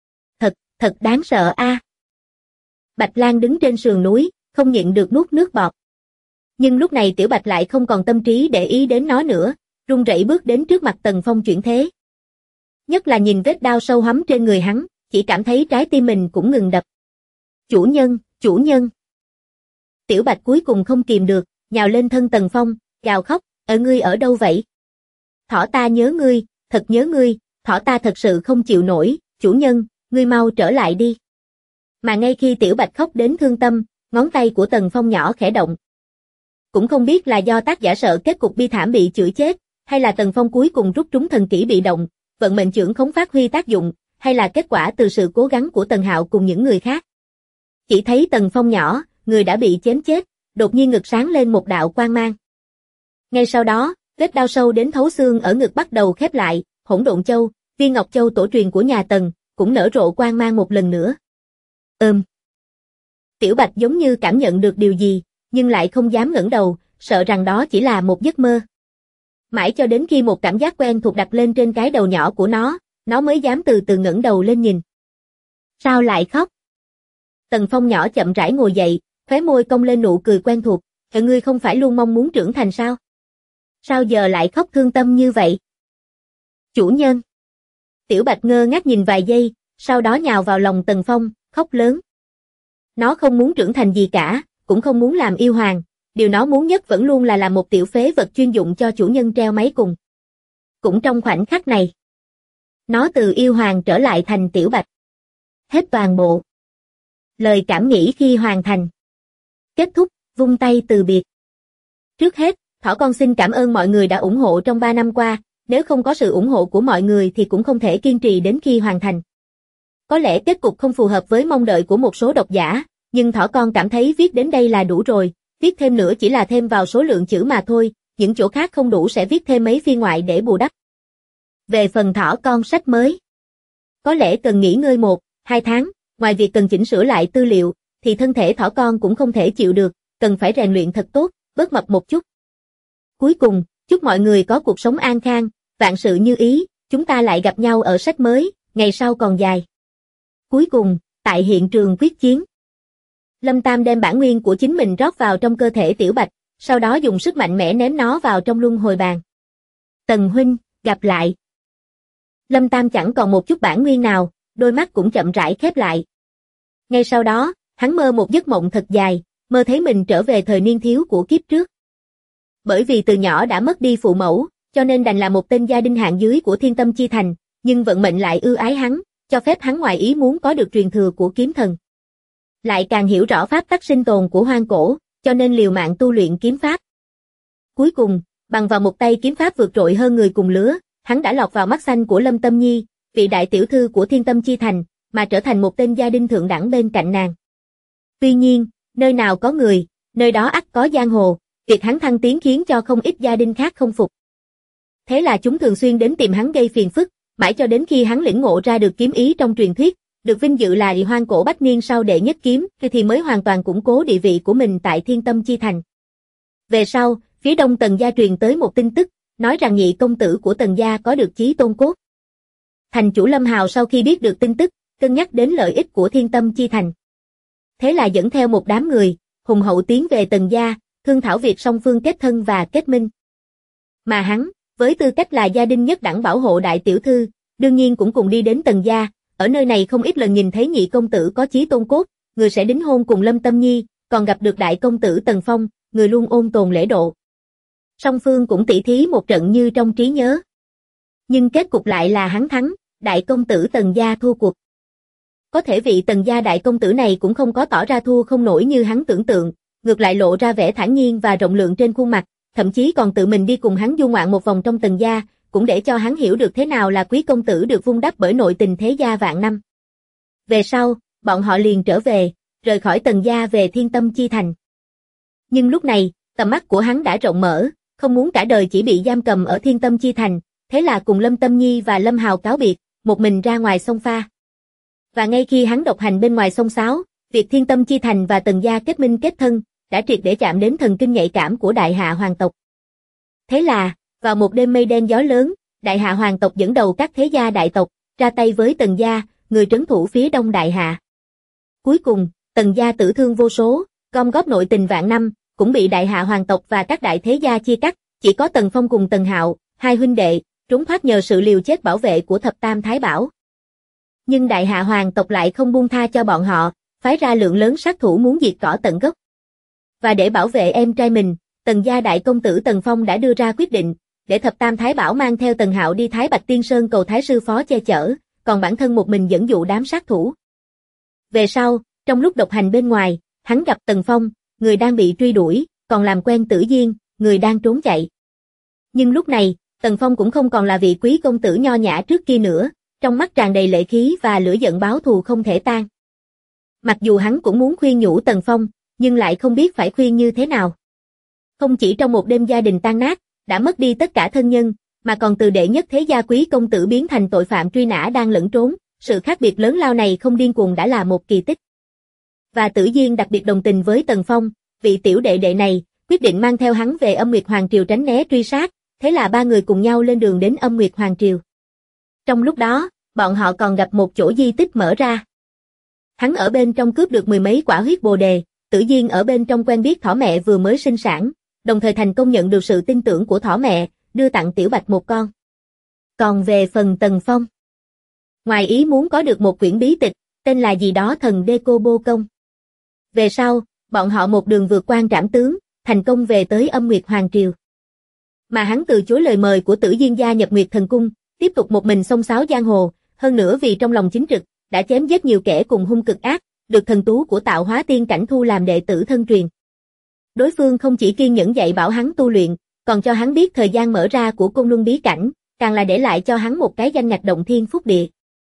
Thật đáng sợ a. Bạch lang đứng trên sườn núi, không nhịn được nuốt nước bọt. Nhưng lúc này Tiểu Bạch lại không còn tâm trí để ý đến nó nữa, run rẩy bước đến trước mặt Tần Phong chuyển thế. Nhất là nhìn vết đao sâu hắm trên người hắn, chỉ cảm thấy trái tim mình cũng ngừng đập. Chủ nhân, chủ nhân. Tiểu Bạch cuối cùng không kìm được, nhào lên thân Tần Phong, gào khóc, ngươi ở đâu vậy? Thỏ ta nhớ ngươi, thật nhớ ngươi, thỏ ta thật sự không chịu nổi, chủ nhân, ngươi mau trở lại đi. Mà ngay khi Tiểu Bạch khóc đến thương tâm, ngón tay của Tần Phong nhỏ khẽ động. Cũng không biết là do tác giả sợ kết cục bi thảm bị chửi chết, hay là Tần Phong cuối cùng rút trúng thần kỹ bị động, vận mệnh chưởng không phát huy tác dụng, hay là kết quả từ sự cố gắng của Tần Hạo cùng những người khác. Chỉ thấy Tần Phong nhỏ, người đã bị chém chết, đột nhiên ngực sáng lên một đạo quang mang. Ngay sau đó, vết đau sâu đến thấu xương ở ngực bắt đầu khép lại, Hỗn Độn Châu, viên ngọc châu tổ truyền của nhà Tần, cũng nở rộ quang mang một lần nữa. Tiểu Bạch giống như cảm nhận được điều gì, nhưng lại không dám ngẩng đầu, sợ rằng đó chỉ là một giấc mơ. Mãi cho đến khi một cảm giác quen thuộc đặt lên trên cái đầu nhỏ của nó mới dám từ từ ngẩng đầu lên nhìn. Sao lại khóc? Tần Phong nhỏ chậm rãi ngồi dậy, khóe môi cong lên nụ cười quen thuộc, ngươi không phải luôn mong muốn trưởng thành sao? Sao giờ lại khóc thương tâm như vậy? Chủ nhân. Tiểu Bạch ngơ ngác nhìn vài giây, sau đó nhào vào lòng Tần Phong, khóc lớn. Nó không muốn trưởng thành gì cả, cũng không muốn làm yêu hoàng, điều nó muốn nhất vẫn luôn là làm một tiểu phế vật chuyên dụng cho chủ nhân treo máy cùng. Cũng trong khoảnh khắc này, nó từ yêu hoàng trở lại thành Tiểu Bạch. Hết toàn bộ. Lời cảm nghĩ khi hoàn thành. Kết thúc, vung tay từ biệt. Trước hết, Thỏ con xin cảm ơn mọi người đã ủng hộ trong 3 năm qua, nếu không có sự ủng hộ của mọi người thì cũng không thể kiên trì đến khi hoàn thành. Có lẽ kết cục không phù hợp với mong đợi của một số độc giả, nhưng Thỏ con cảm thấy viết đến đây là đủ rồi, viết thêm nữa chỉ là thêm vào số lượng chữ mà thôi, những chỗ khác không đủ sẽ viết thêm mấy phiên ngoại để bù đắp. Về phần Thỏ con sách mới, có lẽ cần nghỉ ngơi 1-2 tháng, ngoài việc cần chỉnh sửa lại tư liệu, thì thân thể Thỏ con cũng không thể chịu được, cần phải rèn luyện thật tốt, bớt mập một chút. Cuối cùng, chúc mọi người có cuộc sống an khang, vạn sự như ý, chúng ta lại gặp nhau ở sách mới, ngày sau còn dài. Cuối cùng, tại hiện trường quyết chiến, Lâm Tam đem bản nguyên của chính mình rót vào trong cơ thể Tiểu Bạch, sau đó dùng sức mạnh mẽ ném nó vào trong luân hồi bàn. Tần huynh, gặp lại. Lâm Tam chẳng còn một chút bản nguyên nào, đôi mắt cũng chậm rãi khép lại. Ngay sau đó, hắn mơ một giấc mộng thật dài, mơ thấy mình trở về thời niên thiếu của kiếp trước. Bởi vì từ nhỏ đã mất đi phụ mẫu, cho nên đành là một tên gia đình hạng dưới của Thiên Tâm Chi Thành, nhưng vận mệnh lại ưu ái hắn, cho phép hắn ngoài ý muốn có được truyền thừa của kiếm thần. Lại càng hiểu rõ pháp tắc sinh tồn của hoang cổ, cho nên liều mạng tu luyện kiếm pháp. Cuối cùng, bằng vào một tay kiếm pháp vượt trội hơn người cùng lứa, hắn đã lọt vào mắt xanh của Lâm Tâm Nhi, vị đại tiểu thư của Thiên Tâm Chi Thành, mà trở thành một tên gia đình thượng đẳng bên cạnh nàng. Tuy nhiên, nơi nào có người, nơi đó ắt có giang hồ, việc hắn thăng tiến khiến cho không ít gia đình khác không phục. Thế là chúng thường xuyên đến tìm hắn gây phiền phức, mãi cho đến khi hắn lĩnh ngộ ra được kiếm ý trong truyền thuyết, được vinh dự là hoang cổ bách niên sau đệ nhất kiếm, thì mới hoàn toàn củng cố địa vị của mình tại Thiên Tâm Chi Thành. Về sau, phía đông Tần gia truyền tới một tin tức, nói rằng nhị công tử của Tần gia có được chí tôn cốt. Thành chủ Lâm Hào sau khi biết được tin tức, cân nhắc đến lợi ích của Thiên Tâm Chi Thành. Thế là dẫn theo một đám người, hùng hậu tiến về Tần gia, thương thảo việc song phương kết thân và kết minh. Mà hắn, với tư cách là gia đình nhất đẳng bảo hộ đại tiểu thư, đương nhiên cũng cùng đi đến Tần gia, ở nơi này không ít lần nhìn thấy nhị công tử có chí tôn cốt, người sẽ đính hôn cùng Lâm Tâm Nhi, còn gặp được đại công tử Tần Phong, người luôn ôn tồn lễ độ. Song phương cũng tỉ thí một trận như trong trí nhớ. Nhưng kết cục lại là hắn thắng, đại công tử Tần gia thua cuộc. Có thể vị Tần gia đại công tử này cũng không có tỏ ra thua không nổi như hắn tưởng tượng, ngược lại lộ ra vẻ thản nhiên và rộng lượng trên khuôn mặt, thậm chí còn tự mình đi cùng hắn du ngoạn một vòng trong Tần gia, cũng để cho hắn hiểu được thế nào là quý công tử được vun đắp bởi nội tình thế gia vạn năm. Về sau, bọn họ liền trở về, rời khỏi Tần gia về Thiên Tâm Chi Thành. Nhưng lúc này, tầm mắt của hắn đã rộng mở, không muốn cả đời chỉ bị giam cầm ở Thiên Tâm Chi Thành, thế là cùng Lâm Tâm Nhi và Lâm Hào cáo biệt, một mình ra ngoài sông pha. Và ngay khi hắn độc hành bên ngoài sông Sáo, việc Thiên Tâm Chi Thành và Tần gia kết minh kết thân, đã triệt để chạm đến thần kinh nhạy cảm của Đại Hạ hoàng tộc. Thế là, vào một đêm mây đen gió lớn, Đại Hạ hoàng tộc dẫn đầu các thế gia đại tộc, ra tay với Tần gia, người trấn thủ phía đông Đại Hạ. Cuối cùng, Tần gia tử thương vô số, gom góp nội tình vạn năm, cũng bị Đại Hạ hoàng tộc và các đại thế gia chia cắt, chỉ có Tần Phong cùng Tần Hạo, hai huynh đệ, trốn thoát nhờ sự liều chết bảo vệ của Thập Tam Thái Bảo. Nhưng Đại Hạ hoàng tộc lại không buông tha cho bọn họ, phái ra lượng lớn sát thủ muốn diệt cỏ tận gốc. Và để bảo vệ em trai mình, Tần gia đại công tử Tần Phong đã đưa ra quyết định, để Thập Tam Thái Bảo mang theo Tần Hạo đi Thái Bạch Tiên Sơn cầu Thái sư phó che chở, còn bản thân một mình dẫn dụ đám sát thủ. Về sau, Trong lúc độc hành bên ngoài, hắn gặp Tần Phong, người đang bị truy đuổi, còn làm quen Tử Diên, người đang trốn chạy. Nhưng lúc này, Tần Phong cũng không còn là vị quý công tử nho nhã trước kia nữa, trong mắt tràn đầy lệ khí và lửa giận báo thù không thể tan. Mặc dù hắn cũng muốn khuyên nhủ Tần Phong, nhưng lại không biết phải khuyên như thế nào. Không chỉ trong một đêm gia đình tan nát, đã mất đi tất cả thân nhân, mà còn từ đệ nhất thế gia quý công tử biến thành tội phạm truy nã đang lẫn trốn, sự khác biệt lớn lao này không điên cuồng đã là một kỳ tích. Và Tử Diên đặc biệt đồng tình với Tần Phong, vị tiểu đệ đệ này, quyết định mang theo hắn về Âm Nguyệt Hoàng Triều tránh né truy sát, thế là ba người cùng nhau lên đường đến Âm Nguyệt Hoàng Triều. Trong lúc đó, bọn họ còn gặp một chỗ di tích mở ra. Hắn ở bên trong cướp được mười mấy quả huyết bồ đề, Tử Diên ở bên trong quen biết thỏ mẹ vừa mới sinh sản, đồng thời thành công nhận được sự tin tưởng của thỏ mẹ, đưa tặng Tiểu Bạch một con. Còn về phần Tần Phong, ngoài ý muốn có được một quyển bí tịch, tên là gì đó thần Đê Cô Bô Công. Về sau, bọn họ một đường vượt quan trảm tướng, thành công về tới Âm Nguyệt Hoàng Triều. Mà hắn từ chối lời mời của Tử Diên gia nhập Nguyệt Thần Cung, tiếp tục một mình xông xáo giang hồ, hơn nữa vì trong lòng chính trực, đã chém giết nhiều kẻ cùng hung cực ác, được thần tú của Tạo Hóa Tiên Cảnh thu làm đệ tử thân truyền. Đối phương không chỉ kiên nhẫn dạy bảo hắn tu luyện, còn cho hắn biết thời gian mở ra của Côn Luân bí cảnh, càng là để lại cho hắn một cái danh ngạch động thiên phúc địa.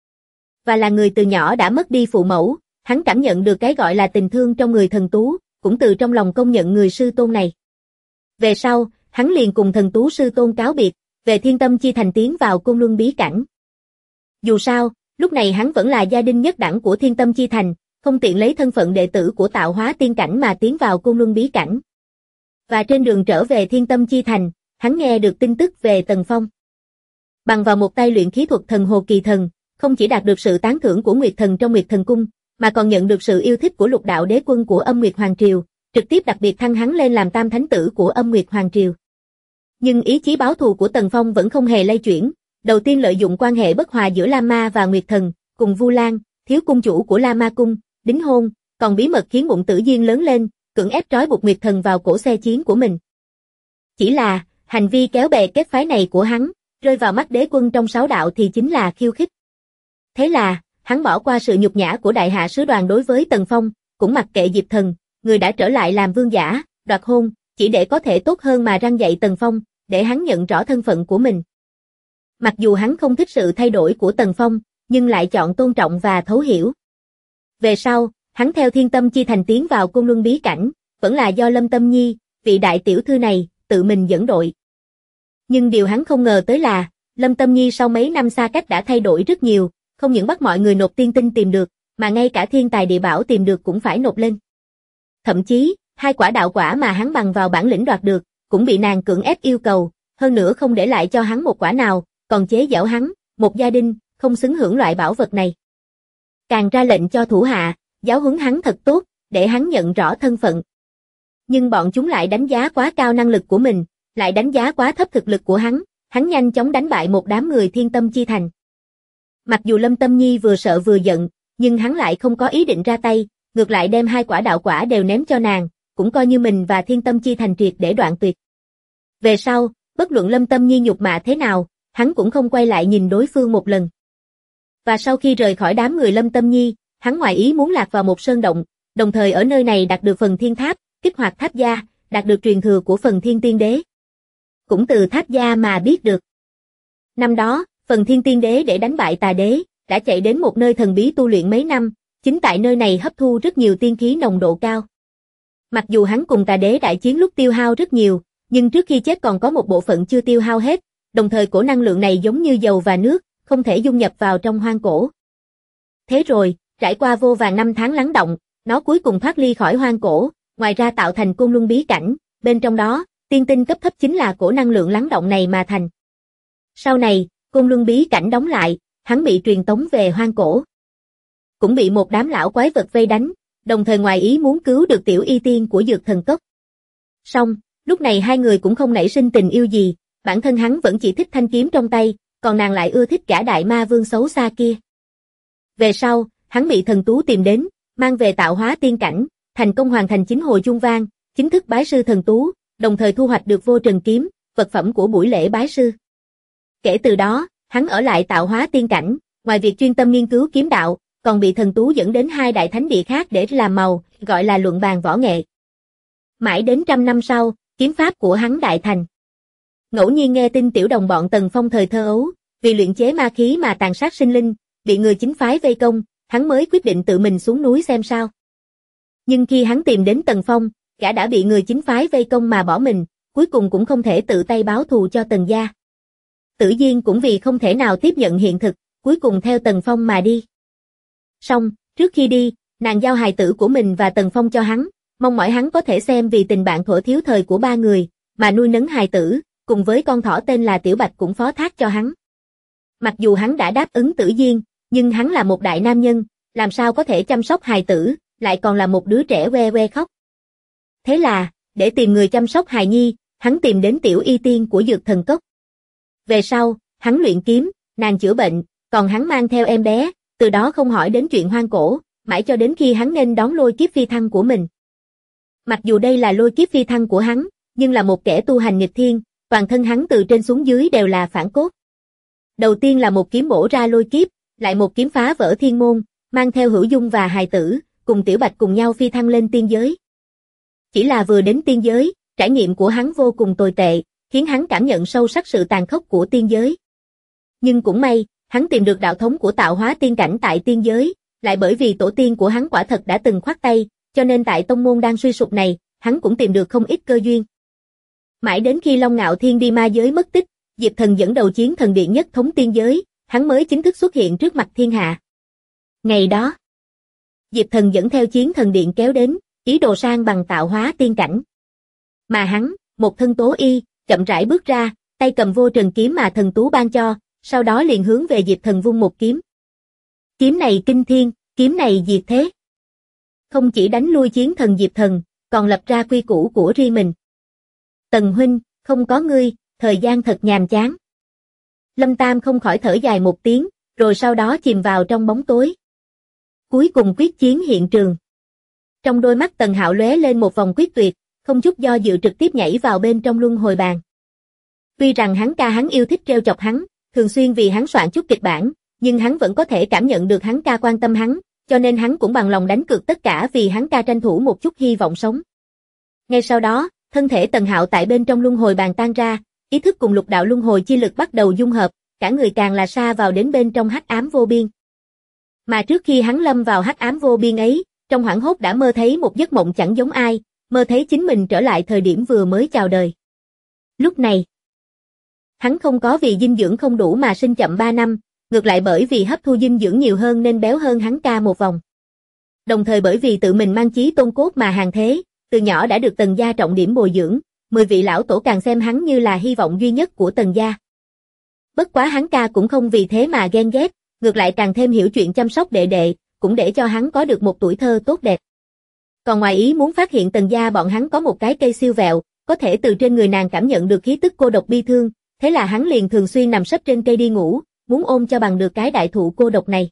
Và là người từ nhỏ đã mất đi phụ mẫu, hắn cảm nhận được cái gọi là tình thương trong người thần tú, cũng từ trong lòng công nhận người sư tôn này. Về sau, hắn liền cùng thần tú sư tôn cáo biệt, về Thiên Tâm Chi Thành tiến vào Côn Luân bí cảnh. Dù sao, lúc này hắn vẫn là gia đình nhất đẳng của Thiên Tâm Chi Thành, không tiện lấy thân phận đệ tử của Tạo Hóa Tiên Cảnh mà tiến vào Côn Luân bí cảnh. Và trên đường trở về Thiên Tâm Chi Thành, hắn nghe được tin tức về Tần Phong. Bằng vào một tay luyện khí thuật thần hồ kỳ thần, không chỉ đạt được sự tán thưởng của Nguyệt Thần trong Nguyệt Thần Cung, mà còn nhận được sự yêu thích của Lục Đạo Đế Quân của Âm Nguyệt Hoàng Triều, trực tiếp đặc biệt thăng hắn lên làm tam thánh tử của Âm Nguyệt Hoàng Triều. Nhưng ý chí báo thù của Tần Phong vẫn không hề lay chuyển, đầu tiên lợi dụng quan hệ bất hòa giữa La Ma và Nguyệt Thần, cùng Vu Lan, thiếu cung chủ của La Ma Cung, đính hôn, còn bí mật khiến bụng Tử Diên lớn lên, cưỡng ép trói buộc Nguyệt Thần vào cổ xe chiến của mình. Chỉ là, hành vi kéo bè kết phái này của hắn, rơi vào mắt đế quân trong 6 đạo thì chính là khiêu khích. Thế là, hắn bỏ qua sự nhục nhã của đại hạ sứ đoàn đối với Tần Phong, cũng mặc kệ Diệp Thần, người đã trở lại làm vương giả, đoạt hôn, chỉ để có thể tốt hơn mà răn dạy Tần Phong, để hắn nhận rõ thân phận của mình. Mặc dù hắn không thích sự thay đổi của Tần Phong, nhưng lại chọn tôn trọng và thấu hiểu. Về sau, hắn theo Thiên Tâm Chi Thành tiến vào Côn Luân bí cảnh, vẫn là do Lâm Tâm Nhi, vị đại tiểu thư này, tự mình dẫn đội. Nhưng điều hắn không ngờ tới là, Lâm Tâm Nhi sau mấy năm xa cách đã thay đổi rất nhiều, không những bắt mọi người nộp tiên tinh tìm được, mà ngay cả thiên tài địa bảo tìm được cũng phải nộp lên. Thậm chí, 2 quả đạo quả mà hắn bằng vào bản lĩnh đoạt được, cũng bị nàng cưỡng ép yêu cầu, hơn nữa không để lại cho hắn một quả nào, còn chế giễu hắn, một gia đình, không xứng hưởng loại bảo vật này. Càng ra lệnh cho thủ hạ, giáo huấn hắn thật tốt, để hắn nhận rõ thân phận. Nhưng bọn chúng lại đánh giá quá cao năng lực của mình, lại đánh giá quá thấp thực lực của hắn nhanh chóng đánh bại một đám người Thiên Tâm Chi Thành. Mặc dù Lâm Tâm Nhi vừa sợ vừa giận, nhưng hắn lại không có ý định ra tay, ngược lại đem 2 quả đạo quả đều ném cho nàng, cũng coi như mình và Thiên Tâm Chi Thành triệt để đoạn tuyệt. Về sau, bất luận Lâm Tâm Nhi nhục mạ thế nào, hắn cũng không quay lại nhìn đối phương một lần. Và sau khi rời khỏi đám người Lâm Tâm Nhi, hắn ngoài ý muốn lạc vào một sơn động, đồng thời ở nơi này đạt được phần thiên tháp, kích hoạt tháp gia, đạt được truyền thừa của phần thiên tiên đế. Cũng từ tháp gia mà biết được. Năm đó, phần thiên tiên đế để đánh bại tà đế, đã chạy đến một nơi thần bí tu luyện mấy năm, chính tại nơi này hấp thu rất nhiều tiên khí nồng độ cao. Mặc dù hắn cùng tà đế đại chiến lúc tiêu hao rất nhiều, nhưng trước khi chết còn có một bộ phận chưa tiêu hao hết, đồng thời cổ năng lượng này giống như dầu và nước, không thể dung nhập vào trong hoang cổ. Thế rồi, trải qua vô vàn năm tháng lắng động, nó cuối cùng thoát ly khỏi hoang cổ, ngoài ra tạo thành Côn Luân bí cảnh, bên trong đó, tiên tinh cấp thấp chính là cổ năng lượng lắng động này mà thành. Sau này, Côn Luân bí cảnh đóng lại, hắn bị truyền tống về hoang cổ. Cũng bị một đám lão quái vật vây đánh, đồng thời ngoài ý muốn cứu được tiểu y tiên của Dược Thần Cốc. Song, lúc này hai người cũng không nảy sinh tình yêu gì, bản thân hắn vẫn chỉ thích thanh kiếm trong tay, còn nàng lại ưa thích gã đại ma vương xấu xa kia. Về sau, hắn bị thần tú tìm đến, mang về Tạo Hóa tiên cảnh, thành công hoàn thành chính hồi chung vang, chính thức bái sư thần tú, đồng thời thu hoạch được Vô Trần kiếm, vật phẩm của buổi lễ bái sư. Kể từ đó, hắn ở lại Tạo Hóa tiên cảnh, ngoài việc chuyên tâm nghiên cứu kiếm đạo, còn bị thần tú dẫn đến 2 đại thánh địa khác để làm màu, gọi là luận bàn võ nghệ. Mãi đến 100 năm sau, kiếm pháp của hắn đại thành. Ngẫu nhiên nghe tin tiểu đồng bọn Tần Phong thời thơ ấu, vì luyện chế ma khí mà tàn sát sinh linh, bị người chính phái vây công, hắn mới quyết định tự mình xuống núi xem sao. Nhưng khi hắn tìm đến Tần Phong, gã đã bị người chính phái vây công mà bỏ mình, cuối cùng cũng không thể tự tay báo thù cho Tần gia. Tử Diên cũng vì không thể nào tiếp nhận hiện thực, cuối cùng theo Tần Phong mà đi. Song, trước khi đi, nàng giao hài tử của mình và Tần Phong cho hắn, mong mỏi hắn có thể xem vì tình bạn thuở thiếu thời của 3 người, mà nuôi nấng hài tử, cùng với con thỏ tên là Tiểu Bạch cũng phó thác cho hắn. Mặc dù hắn đã đáp ứng Tử Diên, nhưng hắn là một đại nam nhân, làm sao có thể chăm sóc hài tử, lại còn là một đứa trẻ que que khóc. Thế là, để tìm người chăm sóc hài nhi, hắn tìm đến Tiểu Y Tiên của Dược Thần Cốc. Về sau, hắn luyện kiếm, nàng chữa bệnh, còn hắn mang theo em bé, từ đó không hỏi đến chuyện hoang cổ, mãi cho đến khi hắn nên đón lôi kiếp phi thăng của mình. Mặc dù đây là lôi kiếp phi thăng của hắn, nhưng là một kẻ tu hành nghịch thiên, toàn thân hắn từ trên xuống dưới đều là phản cốt. Đầu tiên là một kiếm bổ ra lôi kiếp, lại một kiếm phá vỡ thiên môn, mang theo Hữu Dung và hài tử, cùng Tiểu Bạch cùng nhau phi thăng lên tiên giới. Chỉ là vừa đến tiên giới, trải nghiệm của hắn vô cùng tồi tệ, khiến hắn cảm nhận sâu sắc sự tàn khốc của tiên giới. Nhưng cũng may, hắn tìm được đạo thống của tạo hóa tiên cảnh tại tiên giới, lại bởi vì tổ tiên của hắn quả thật đã từng khoát tay, cho nên tại tông môn đang suy sụp này, hắn cũng tìm được không ít cơ duyên. Mãi đến khi Long Ngạo Thiên đi ma giới mất tích, Diệp Thần dẫn đầu chiến thần điện nhất thống tiên giới, hắn mới chính thức xuất hiện trước mặt thiên hạ. Ngày đó, Diệp Thần dẫn theo chiến thần điện kéo đến, ý đồ sang bằng tạo hóa tiên cảnh. Mà hắn, một thân tố y, chậm rãi bước ra, tay cầm vô trần kiếm mà thần tú ban cho, sau đó liền hướng về Diệp Thần vung một kiếm. Kiếm này kinh thiên, kiếm này diệt thế. Không chỉ đánh lui chiến thần Diệp Thần, còn lập ra quy củ của riêng mình. Tần huynh, không có ngươi, thời gian thật nhàm chán. Lâm Tam không khỏi thở dài một tiếng, rồi sau đó chìm vào trong bóng tối. Cuối cùng quyết chiến hiện trường. Trong đôi mắt Tần Hạo lóe lên một vòng quyết tuyệt, không chút do dự trực tiếp nhảy vào bên trong luân hồi bàn. Tuy rằng hắn yêu thích trêu chọc hắn, thường xuyên vì hắn soạn chút kịch bản, nhưng hắn vẫn có thể cảm nhận được hắn ca quan tâm hắn, cho nên hắn cũng bằng lòng đánh cược tất cả vì hắn ca tranh thủ một chút hy vọng sống. Ngay sau đó, thân thể Tần Hạo tại bên trong luân hồi bàn tan ra, ý thức cùng lục đạo luân hồi chi lực bắt đầu dung hợp, cả người càng là sa vào đến bên trong hắc ám vô biên. Mà trước khi hắn lâm vào hắc ám vô biên ấy, trong hoảng hốt đã mơ thấy một giấc mộng chẳng giống ai, mơ thấy chính mình trở lại thời điểm vừa mới chào đời. Lúc này, hắn không có vì dinh dưỡng không đủ mà sinh chậm 3 năm, ngược lại bởi vì hấp thu dinh dưỡng nhiều hơn nên béo hơn hắn ca một vòng. Đồng thời bởi vì tự mình mang chí tôn cốt mà hàng thế, từ nhỏ đã được Tần gia trọng điểm bồi dưỡng, 10 vị lão tổ càng xem hắn như là hy vọng duy nhất của Tần gia. Bất quá hắn ca cũng không vì thế mà ghen ghét, ngược lại càng thêm hiểu chuyện chăm sóc đệ đệ, cũng để cho hắn có được một tuổi thơ tốt đẹp. Còn ngoài ý muốn phát hiện Tần gia bọn hắn có một cái cây siêu vẹo, có thể từ trên người nàng cảm nhận được khí tức cô độc bi thương, thế là hắn liền thường xuyên nằm sấp trên cây đi ngủ, muốn ôm cho bằng được cái đại thụ cô độc này.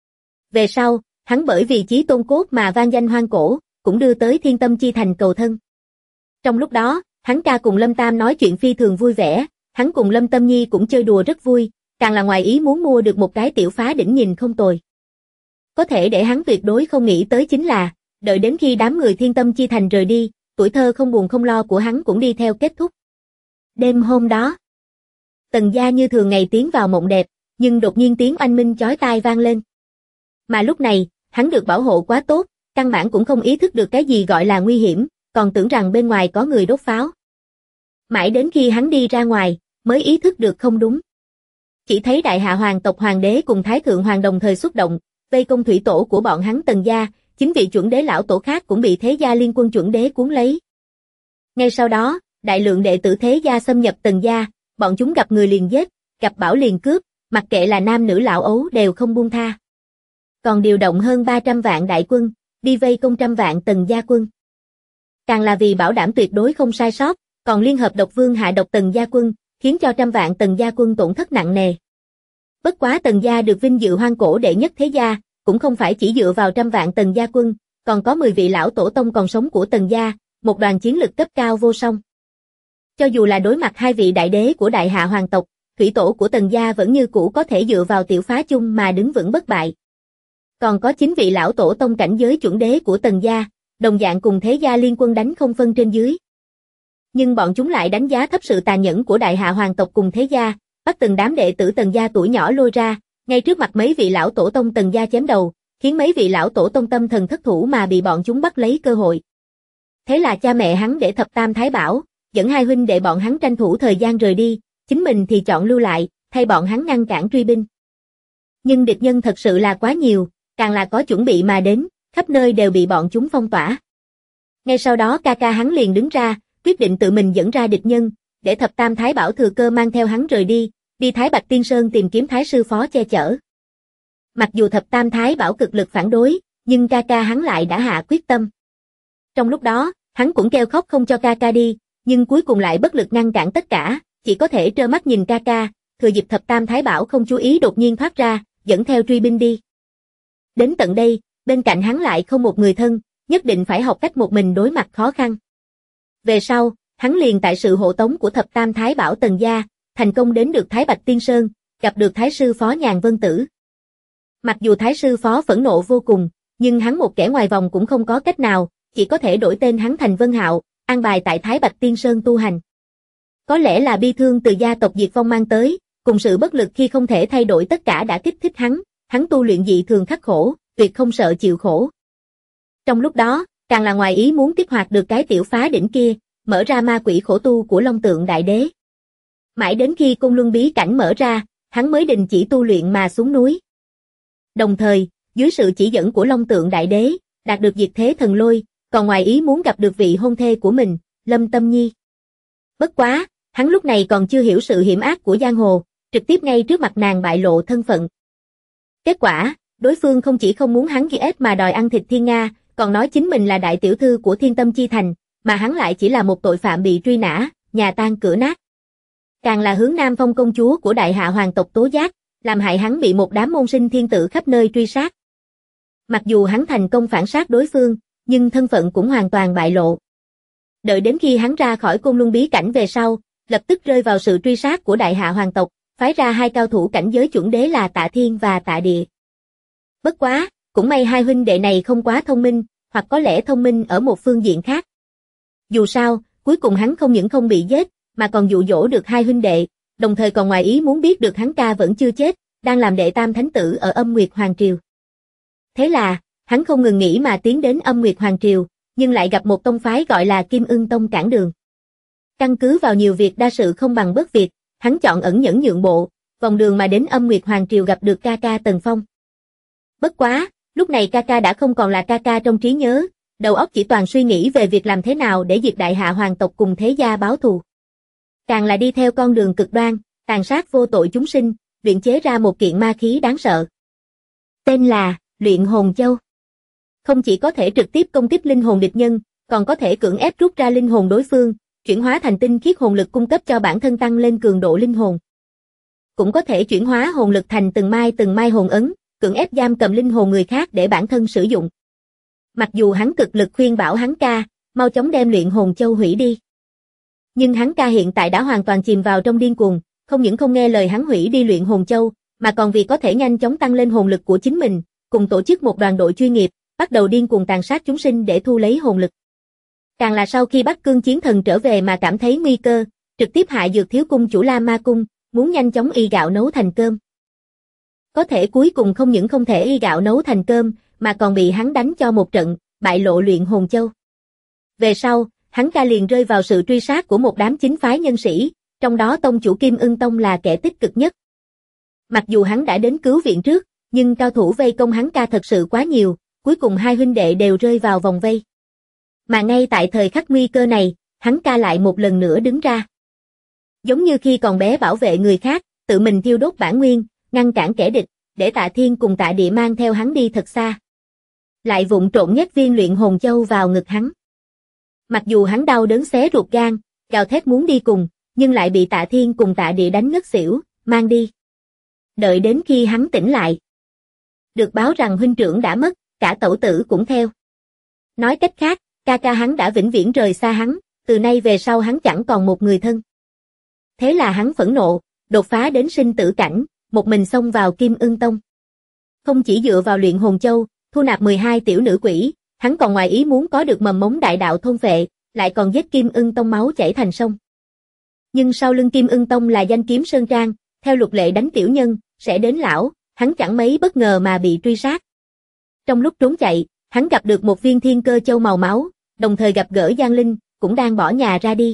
Về sau, hắn bởi vì chí tôn cốt mà vang danh hoang cổ, cũng đưa tới Thiên Tâm Chi Thành cầu thân. Trong lúc đó, hắn ca cùng Lâm Tam nói chuyện phi thường vui vẻ, hắn cùng Lâm Tâm Nhi cũng chơi đùa rất vui, càng là ngoài ý muốn mua được một cái tiểu phá đỉnh nhìn không tồi. Có thể để hắn tuyệt đối không nghĩ tới chính là, đợi đến khi đám người Thiên Tâm Chi Thành rời đi, tuổi thơ không buồn không lo của hắn cũng đi theo kết thúc. Đêm hôm đó, Tần gia như thường ngày tiến vào mộng đẹp, nhưng đột nhiên tiếng oanh minh chói tai vang lên. Mà lúc này, hắn được bảo hộ quá tốt, căn bản cũng không ý thức được cái gì gọi là nguy hiểm, còn tưởng rằng bên ngoài có người đốt pháo. Mãi đến khi hắn đi ra ngoài, mới ý thức được không đúng. Chỉ thấy đại hạ hoàng tộc hoàng đế cùng thái thượng hoàng đồng thời xuất động, vây công thủy tổ của bọn hắn Tần gia, chính vị chuẩn đế lão tổ khác cũng bị thế gia liên quân chuẩn đế cuốn lấy. Ngay sau đó, đại lượng đệ tử thế gia xâm nhập Tần gia, bọn chúng gặp người liền giết, gặp bảo liền cướp, mặc kệ là nam nữ lão ấu đều không buông tha. Còn điều động hơn 300 vạn đại quân, đi vây công trăm vạn Tần gia quân. Càng là vì bảo đảm tuyệt đối không sai sót, còn liên hợp độc vương hạ độc Tần gia quân, khiến cho trăm vạn Tần gia quân tổn thất nặng nề. Bất quá Tần gia được vinh dự hoang cổ đệ nhất thế gia, cũng không phải chỉ dựa vào trăm vạn Tần gia quân, còn có 10 vị lão tổ tông còn sống của Tần gia, một đoàn chiến lực cấp cao vô song. Cho dù là đối mặt 2 vị đại đế của đại hạ hoàng tộc, thủy tổ của Tần gia vẫn như cũ có thể dựa vào tiểu phá chung mà đứng vững bất bại. Còn có 9 vị lão tổ tông cảnh giới chuẩn đế của Tần gia, đồng dạng cùng thế gia liên quân đánh không phân trên dưới. Nhưng bọn chúng lại đánh giá thấp sự tàn nhẫn của đại hạ hoàng tộc cùng thế gia, bắt từng đám đệ tử Tần gia tuổi nhỏ lôi ra, ngay trước mặt mấy vị lão tổ tông Tần gia chém đầu, khiến mấy vị lão tổ tông tâm thần thất thủ mà bị bọn chúng bắt lấy cơ hội. Thế là cha mẹ hắn để Thập Tam Thái Bảo, dẫn hai huynh đệ bọn hắn tranh thủ thời gian rời đi, chính mình thì chọn lưu lại, thay bọn hắn ngăn cản truy binh. Nhưng địch nhân thật sự là quá nhiều, càng là có chuẩn bị mà đến, khắp nơi đều bị bọn chúng phong tỏa. Ngay sau đó ca ca hắn liền đứng ra, quyết định tự mình dẫn ra địch nhân, để Thập Tam Thái Bảo thừa cơ mang theo hắn rời đi, đi Thái Bạch Tiên Sơn tìm kiếm Thái sư phó che chở. Mặc dù Thập Tam Thái Bảo cực lực phản đối, nhưng ca ca hắn lại đã hạ quyết tâm. Trong lúc đó, hắn cũng kêu khóc không cho ca ca đi, nhưng cuối cùng lại bất lực ngăn cản tất cả, chỉ có thể trơ mắt nhìn ca ca, thừa dịp Thập Tam Thái Bảo không chú ý đột nhiên thoát ra, dẫn theo truy binh đi. Đến tận đây, bên cạnh hắn lại không một người thân, nhất định phải học cách một mình đối mặt khó khăn. Về sau, hắn liền tại sự hộ tống của Thập Tam Thái Bảo Tần gia, thành công đến được Thái Bạch Tiên Sơn, gặp được Thái sư phó Nhàn Vân Tử. Mặc dù Thái sư phó phẫn nộ vô cùng, nhưng hắn một kẻ ngoài vòng cũng không có cách nào, chỉ có thể đổi tên hắn thành Vân Hạo, an bài tại Thái Bạch Tiên Sơn tu hành. Có lẽ là bi thương từ gia tộc diệt vong mang tới, cùng sự bất lực khi không thể thay đổi tất cả đã kích thích hắn tu luyện dị thường khắc khổ, tuyệt không sợ chịu khổ. Trong lúc đó, càng là ngoài ý muốn kích hoạt được cái tiểu phá đỉnh kia, mở ra ma quỷ khổ tu của Long Tượng Đại Đế. Mãi đến khi Côn Luân bí cảnh mở ra, hắn mới đình chỉ tu luyện mà xuống núi. Đồng thời, dưới sự chỉ dẫn của Long Tượng Đại Đế, đạt được diệt thế thần lôi, còn ngoài ý muốn gặp được vị hôn thê của mình, Lâm Tâm Nhi. Bất quá, hắn lúc này còn chưa hiểu sự hiểm ác của giang hồ, trực tiếp ngay trước mặt nàng bại lộ thân phận. Kết quả, đối phương không chỉ không muốn hắn ghi ép mà đòi ăn thịt Thiên Nga, còn nói chính mình là đại tiểu thư của Thiên Tâm Chi Thành, mà hắn lại chỉ là một tội phạm bị truy nã, nhà tan cửa nát. Càng là hướng Nam Phong công chúa của đại hạ hoàng tộc tố giác, làm hại hắn bị một đám môn sinh thiên tử khắp nơi truy sát. Mặc dù hắn thành công phản sát đối phương, nhưng thân phận cũng hoàn toàn bại lộ. Đợi đến khi hắn ra khỏi Côn Luân bí cảnh về sau, lập tức rơi vào sự truy sát của đại hạ hoàng tộc, phái ra hai cao thủ cảnh giới chuẩn đế là Tạ Thiên và Tạ Địa. Bất quá, cũng may hai huynh đệ này không quá thông minh, hoặc có lẽ thông minh ở một phương diện khác. Dù sao, cuối cùng hắn không những không bị giết, mà còn dụ dỗ được hai huynh đệ, đồng thời còn ngoài ý muốn biết được hắn ca vẫn chưa chết, đang làm đệ tam thánh tử ở Âm Nguyệt Hoàng Triều. Thế là, hắn không ngừng nghỉ mà tiến đến Âm Nguyệt Hoàng Triều, nhưng lại gặp một tông phái gọi là Kim Ưng Tông cản đường. Căn cứ vào nhiều việc đa sự không bằng bất việc, hắn chọn ẩn nhẫn nhượng bộ, vòng đường mà đến Âm Nguyệt Hoàng Triều gặp được ca ca Tần Phong. Bất quá, lúc này ca ca đã không còn là ca ca trong trí nhớ, đầu óc chỉ toàn suy nghĩ về việc làm thế nào để diệt đại hạ hoàng tộc cùng thế gia báo thù. Càng là đi theo con đường cực đoan, tàn sát vô tội chúng sinh, luyện chế ra một kiện ma khí đáng sợ. Tên là Luyện Hồn Châu. Không chỉ có thể trực tiếp công kích linh hồn địch nhân, còn có thể cưỡng ép rút ra linh hồn đối phương, chuyển hóa thành tinh khiết hồn lực cung cấp cho bản thân tăng lên cường độ linh hồn. Cũng có thể chuyển hóa hồn lực thành từng mai hồn ấn, cưỡng ép giam cầm linh hồn người khác để bản thân sử dụng. Mặc dù hắn cực lực khuyên bảo hắn ca, mau chóng đem Luyện Hồn Châu hủy đi. Nhưng hắn ca hiện tại đã hoàn toàn chìm vào trong điên cuồng, không những không nghe lời hắn hủy đi Luyện Hồn Châu, mà còn vì có thể nhanh chóng tăng lên hồn lực của chính mình, cùng tổ chức một đoàn đội chuyên nghiệp, bắt đầu điên cuồng tàn sát chúng sinh để thu lấy hồn lực. Càng là sau khi Bắc Cương Chiến Thần trở về mà cảm thấy nguy cơ, trực tiếp hại Dược Thiếu Cung chủ La Ma Cung, muốn nhanh chóng y gạo nấu thành cơm. Có thể cuối cùng không những không thể y gạo nấu thành cơm, mà còn bị hắn đánh cho một trận, bại lộ Luyện Hồn Châu. Về sau, hắn ca liền rơi vào sự truy sát của một đám chính phái nhân sĩ, trong đó tông chủ Kim Ưng Tông là kẻ tích cực nhất. Mặc dù hắn đã đến cứu viện trước, nhưng cao thủ vây công hắn ca thật sự quá nhiều, cuối cùng hai huynh đệ đều rơi vào vòng vây. Mà ngay tại thời khắc nguy cơ này, hắn ca lại một lần nữa đứng ra. Giống như khi còn bé bảo vệ người khác, tự mình thiêu đốt bản nguyên, ngăn cản kẻ địch, để Tạ Thiên cùng Tạ Địa mang theo hắn đi thật xa. Lại vụng trộn nhét viên Luyện Hồn Châu vào ngực hắn. Mặc dù hắn đau đớn xé ruột gan, gào thét muốn đi cùng, nhưng lại bị Tạ Thiên cùng Tạ Địa đánh ngất xỉu, mang đi. Đợi đến khi hắn tỉnh lại, được báo rằng huynh trưởng đã mất, cả tẩu tử cũng theo. Nói cách khác, ca ca hắn đã vĩnh viễn rời xa hắn, từ nay về sau hắn chẳng còn một người thân. Thế là hắn phẫn nộ, đột phá đến sinh tử cảnh, một mình xông vào Kim Ưng Tông. Không chỉ dựa vào luyện hồn châu, thu nạp 12 tiểu nữ quỷ, hắn còn ngoài ý muốn có được mầm mống đại đạo thôn phệ, lại còn giết Kim Ưng Tông máu chảy thành sông. Nhưng sau lưng Kim Ưng Tông là Danh Kiếm Sơn Trang, theo luật lệ đánh tiểu nhân, sẽ đến lão, hắn chẳng mấy bất ngờ mà bị truy sát. Trong lúc trốn chạy, hắn gặp được một viên thiên cơ châu màu máu, đồng thời gặp gỡ Giang Linh, cũng đang bỏ nhà ra đi.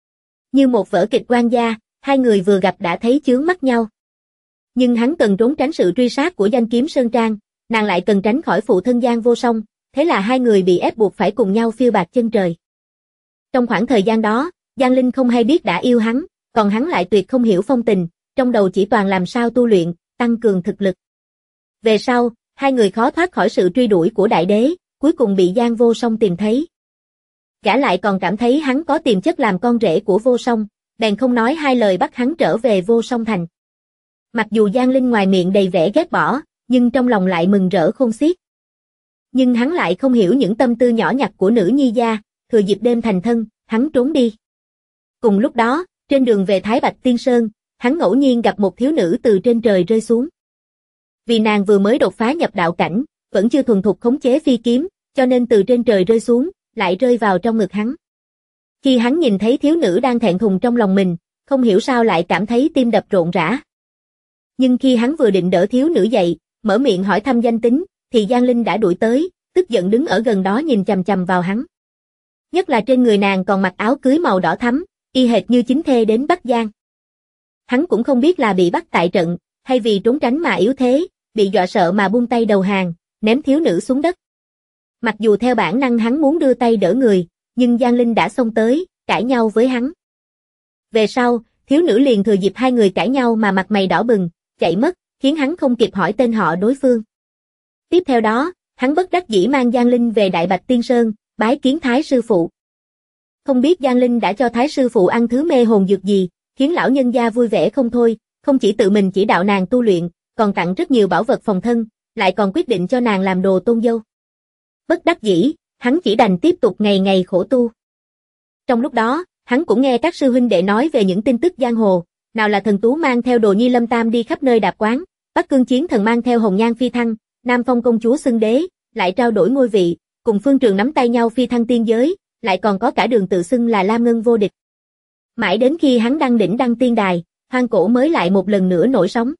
Như một vở kịch oan gia, hai người vừa gặp đã thấy chướng mắt nhau. Nhưng hắn cần trốn tránh sự truy sát của Danh Kiếm Sơn Trang, nàng lại cần tránh khỏi phụ thân Giang Vô Song, thế là hai người bị ép buộc phải cùng nhau phiêu bạt chân trời. Trong khoảng thời gian đó, Giang Linh không hay biết đã yêu hắn, còn hắn lại tuyệt không hiểu phong tình, trong đầu chỉ toàn làm sao tu luyện, tăng cường thực lực. Về sau, hai người khó thoát khỏi sự truy đuổi của đại đế, cuối cùng bị Giang Vô Song tìm thấy. Gã lại còn cảm thấy hắn có tiềm chất làm con rể của Vô Song, bèn không nói hai lời bắt hắn trở về Vô Song thành. Mặc dù Giang Linh ngoài miệng đầy vẻ ghét bỏ, nhưng trong lòng lại mừng rỡ khôn xiết. Nhưng hắn lại không hiểu những tâm tư nhỏ nhặt của nữ nhi gia, thừa dịp đêm thành thân, hắn trốn đi. Cùng lúc đó, trên đường về Thái Bạch Tiên Sơn, hắn ngẫu nhiên gặp một thiếu nữ từ trên trời rơi xuống. Vì nàng vừa mới đột phá nhập đạo cảnh, vẫn chưa thuần thục khống chế phi kiếm, cho nên từ trên trời rơi xuống, lại rơi vào trong ngực hắn. Khi hắn nhìn thấy thiếu nữ đang thẹn thùng trong lòng mình, không hiểu sao lại cảm thấy tim đập rộn rã. Nhưng khi hắn vừa định đỡ thiếu nữ dậy, mở miệng hỏi thăm danh tính, thì Giang Linh đã đuổi tới, tức giận đứng ở gần đó nhìn chằm chằm vào hắn. Nhất là trên người nàng còn mặc áo cưới màu đỏ thắm, y hệt như chính thê đến Bắc Giang. Hắn cũng không biết là bị bắt tại trận, hay vì trốn tránh mà yếu thế, bị dọa sợ mà buông tay đầu hàng, ném thiếu nữ xuống đất. Mặc dù theo bản năng hắn muốn đưa tay đỡ người, nhưng Giang Linh đã xông tới, cãi nhau với hắn. Về sau, thiếu nữ liền thừa dịp hai người cãi nhau mà mặt mày đỏ bừng, chạy mất, khiến hắn không kịp hỏi tên họ đối phương. Tiếp theo đó, hắn bất đắc dĩ mang Giang Linh về Đại Bạch Tiên Sơn, bái kiến Thái sư phụ. Không biết Giang Linh đã cho Thái sư phụ ăn thứ mê hồn dược gì, khiến lão nhân gia vui vẻ không thôi, không chỉ tự mình chỉ đạo nàng tu luyện, còn tặng rất nhiều bảo vật phòng thân, lại còn quyết định cho nàng làm đồ tôn dâu. Bất đắc dĩ, hắn chỉ đành tiếp tục ngày ngày khổ tu. Trong lúc đó, hắn cũng nghe các sư huynh đệ nói về những tin tức giang hồ, nào là Thần Tú mang theo Đồ Nhi Lâm Tam đi khắp nơi đạp quán, Bắc Cương Chiến Thần mang theo Hồng Nhan phi thăng, Nam Phong công chúa xưng đế, lại trao đổi ngôi vị, cùng Phương Trường nắm tay nhau phi thăng tiên giới, lại còn có cả Đường tự xưng là Lam Ngân vô địch. Mãi đến khi hắn đăng đỉnh đăng tiên đài, hoang cổ mới lại một lần nữa nổi sóng.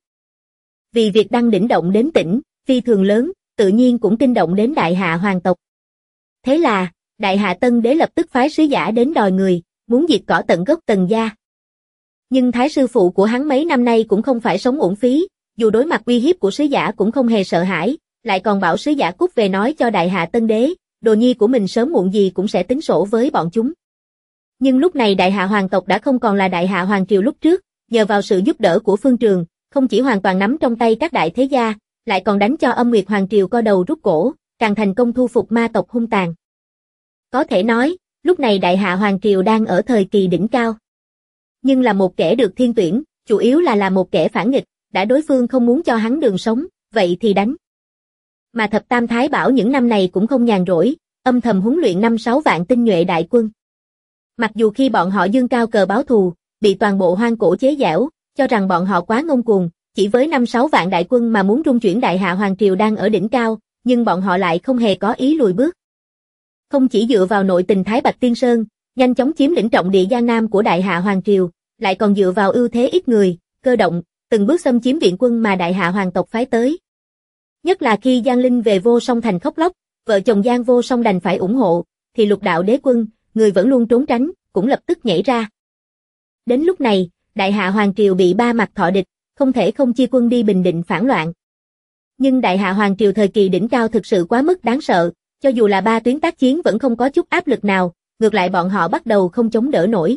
Vì việc đăng đỉnh động đến tỉnh, phi thường lớn, tự nhiên cũng kinh động đến Đại Hạ hoàng tộc. Thế là, Đại Hạ Tân Đế lập tức phái sứ giả đến đòi người, muốn diệt cỏ tận gốc Tần gia. Nhưng Thái sư phụ của hắn mấy năm nay cũng không phải sống uổng phí, dù đối mặt uy hiếp của sứ giả cũng không hề sợ hãi, lại còn bảo sứ giả cút về nói cho Đại Hạ Tân Đế, Đồ Nhi của mình sớm muộn gì cũng sẽ tính sổ với bọn chúng. Nhưng lúc này Đại Hạ hoàng tộc đã không còn là Đại Hạ hoàng triều lúc trước, nhờ vào sự giúp đỡ của Phương Trường, không chỉ hoàn toàn nắm trong tay các đại thế gia, lại còn đánh cho Âm Nguyệt hoàng triều co đầu rút cổ, càng thành công thu phục ma tộc hung tàn. Có thể nói, lúc này Đại Hạ hoàng triều đang ở thời kỳ đỉnh cao. Nhưng là một kẻ được thiên tuyển, chủ yếu là một kẻ phản nghịch, đã đối phương không muốn cho hắn đường sống, vậy thì đánh. Mà Thập Tam Thái Bảo những năm này cũng không nhàn rỗi, âm thầm huấn luyện 5-6 vạn tinh nhuệ đại quân. Mặc dù khi bọn họ dương cao cờ báo thù, bị toàn bộ hoang cổ chế giễu, cho rằng bọn họ quá ngông cuồng, chỉ với 5-6 vạn đại quân mà muốn rung chuyển Đại Hạ hoàng triều đang ở đỉnh cao, nhưng bọn họ lại không hề có ý lùi bước. Không chỉ dựa vào nội tình Thái Bạch Tiên Sơn, nhanh chóng chiếm lĩnh trọng địa Giang Nam của Đại Hạ hoàng triều, lại còn dựa vào ưu thế ít người, cơ động, từng bước xâm chiếm viện quân mà Đại Hạ hoàng tộc phái tới. Nhất là khi Giang Linh về Vô Song thành khóc lóc, vợ chồng Giang Vô Song đành phải ủng hộ, thì Lục Đạo Đế quân, người vẫn luôn trốn tránh, cũng lập tức nhảy ra. Đến lúc này, Đại Hạ hoàng triều bị ba mặt thọ địch, không thể không chia quân đi bình định phản loạn. Nhưng Đại Hạ hoàng triều thời kỳ đỉnh cao thực sự quá mức đáng sợ, cho dù là ba tuyến tác chiến vẫn không có chút áp lực nào, ngược lại bọn họ bắt đầu không chống đỡ nổi.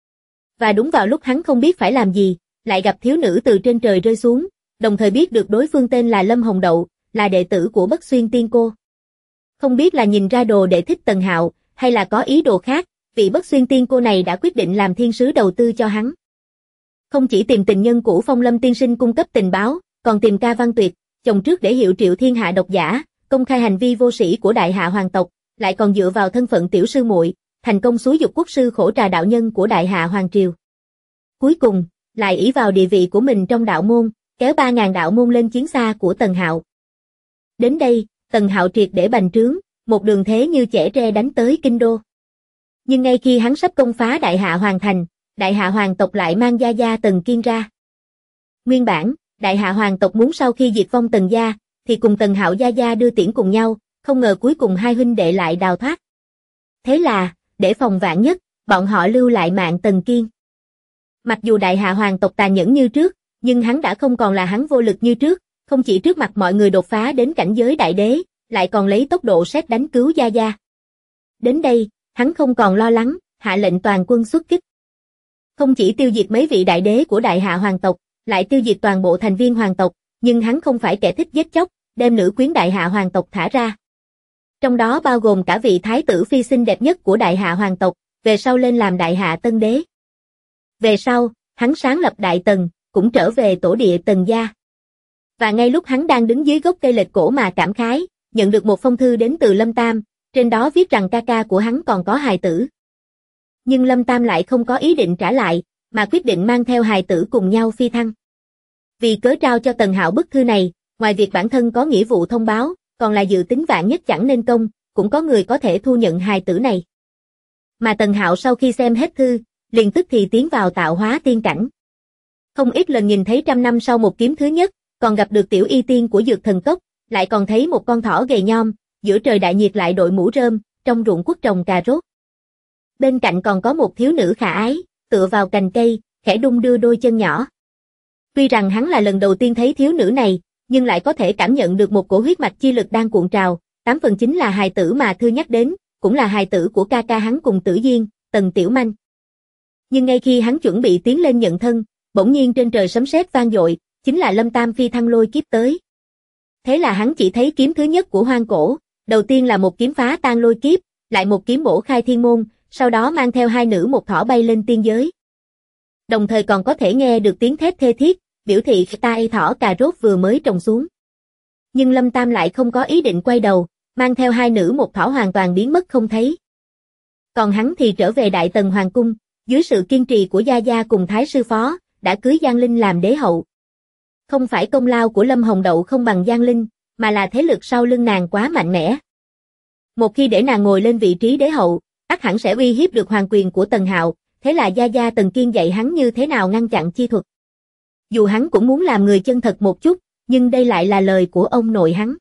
Và đúng vào lúc hắn không biết phải làm gì, lại gặp thiếu nữ từ trên trời rơi xuống, đồng thời biết được đối phương tên là Lâm Hồng Đậu, là đệ tử của Bất Xuyên Tiên Cô. Không biết là nhìn ra đồ để thích Tần Hạo, hay là có ý đồ khác, vị Bất Xuyên Tiên Cô này đã quyết định làm thiên sứ đầu tư cho hắn. Không chỉ tìm tình nhân cũ Phong Lâm tiên sinh cung cấp tình báo, còn tìm Ca Văn Tuyệt, chồng trước để hiệu triệu thiên hạ độc giả, công khai hành vi vô sĩ của Đại Hạ hoàng tộc, lại còn dựa vào thân phận tiểu sư muội, thành công xúi giục quốc sư Khổ Trà đạo nhân của Đại Hạ hoàng triều. Cuối cùng, lại ỷ vào địa vị của mình trong đạo môn, kéo 3.000 đạo môn lên chiến xa của Tần Hạo. Đến đây, Tần Hạo triệt để bành trướng, một đường thế như chẻ tre đánh tới kinh đô. Nhưng ngay khi hắn sắp công phá Đại Hạ Hoàng thành, Đại Hạ Hoàng tộc lại mang Gia Gia Tần Kiên ra. Nguyên bản, Đại Hạ Hoàng tộc muốn sau khi diệt vong Tần gia, thì cùng Tần Hạo Gia Gia đưa tiễn cùng nhau, không ngờ cuối cùng hai huynh đệ lại đào thoát. Thế là, để phòng vạn nhất, bọn họ lưu lại mạng Tần Kiên. Mặc dù Đại Hạ Hoàng tộc tàn nhẫn như trước, nhưng hắn đã không còn là hắn vô lực như trước, không chỉ trước mặt mọi người đột phá đến cảnh giới đại đế, lại còn lấy tốc độ sét đánh cứu Gia Gia. Đến đây, hắn không còn lo lắng, hạ lệnh toàn quân xuất kích. Không chỉ tiêu diệt mấy vị đại đế của Đại Hạ Hoàng tộc, lại tiêu diệt toàn bộ thành viên hoàng tộc, nhưng hắn không phải kẻ thích giết chóc, đem nữ quyến Đại Hạ Hoàng tộc thả ra. Trong đó bao gồm cả vị thái tử phi xinh đẹp nhất của Đại Hạ Hoàng tộc, về sau lên làm Đại Hạ Tân Đế. Về sau, hắn sáng lập Đại Tần, cũng trở về tổ địa Tần gia. Và ngay lúc hắn đang đứng dưới gốc cây lệch cổ mà cảm khái, nhận được một phong thư đến từ Lâm Tam, trên đó viết rằng ca ca của hắn còn có hài tử. Nhưng Lâm Tam lại không có ý định trả lại, mà quyết định mang theo hài tử cùng nhau phi thăng. Vì cớ trao cho Tần Hạo bức thư này, ngoài việc bản thân có nghĩa vụ thông báo, còn là dự tính vạn nhất chẳng nên công, cũng có người có thể thu nhận hài tử này. Mà Tần Hạo sau khi xem hết thư, liền tức thì tiến vào tạo hóa tiên cảnh. Không ít lần nhìn thấy 100 năm sau một kiếm thứ nhất, còn gặp được tiểu y tiên của Dược Thần Cốc, lại còn thấy một con thỏ gầy nhom, giữa trời đại nhiệt lại đội mũ rơm, trong ruộng quất trồng cà rốt. Bên cạnh còn có một thiếu nữ khả ái, tựa vào cành cây, khẽ đung đưa đôi chân nhỏ. Tuy rằng hắn là lần đầu tiên thấy thiếu nữ này, nhưng lại có thể cảm nhận được một cổ huyết mạch chi lực đang cuộn trào, 8 phần chính là hài tử mà thư nhắc đến, cũng là hài tử của ca ca hắn cùng Tử Diên, Tần Tiểu Manh. Nhưng ngay khi hắn chuẩn bị tiến lên nhận thân, bỗng nhiên trên trời sấm sét vang dội, chính là Lâm Tam phi thăng lôi kiếp tới. Thế là hắn chỉ thấy kiếm thứ nhất của hoang cổ, đầu tiên là một kiếm phá tan lôi kiếp, lại một kiếm bổ khai thiên môn, sau đó mang theo hai nữ một thỏ bay lên tiên giới. Đồng thời còn có thể nghe được tiếng thét thê thiết, biểu thị tai thỏ cà rốt vừa mới trồng xuống. Nhưng Lâm Tam lại không có ý định quay đầu, mang theo hai nữ một thỏ hoàn toàn biến mất không thấy. Còn hắn thì trở về Đại Tần Hoàng cung, dưới sự kiên trì của Gia Gia cùng Thái sư phó, đã cưới Giang Linh làm đế hậu. Không phải công lao của Lâm Hồng Đậu không bằng Giang Linh, mà là thế lực sau lưng nàng quá mạnh mẽ. Một khi để nàng ngồi lên vị trí đế hậu, ắt hẳn sẽ uy hiếp được hoàng quyền của Tần Hạo, thế là Gia Gia Tần Kiên dạy hắn như thế nào ngăn chặn chi thuật. Dù hắn cũng muốn làm người chân thật một chút, nhưng đây lại là lời của ông nội hắn.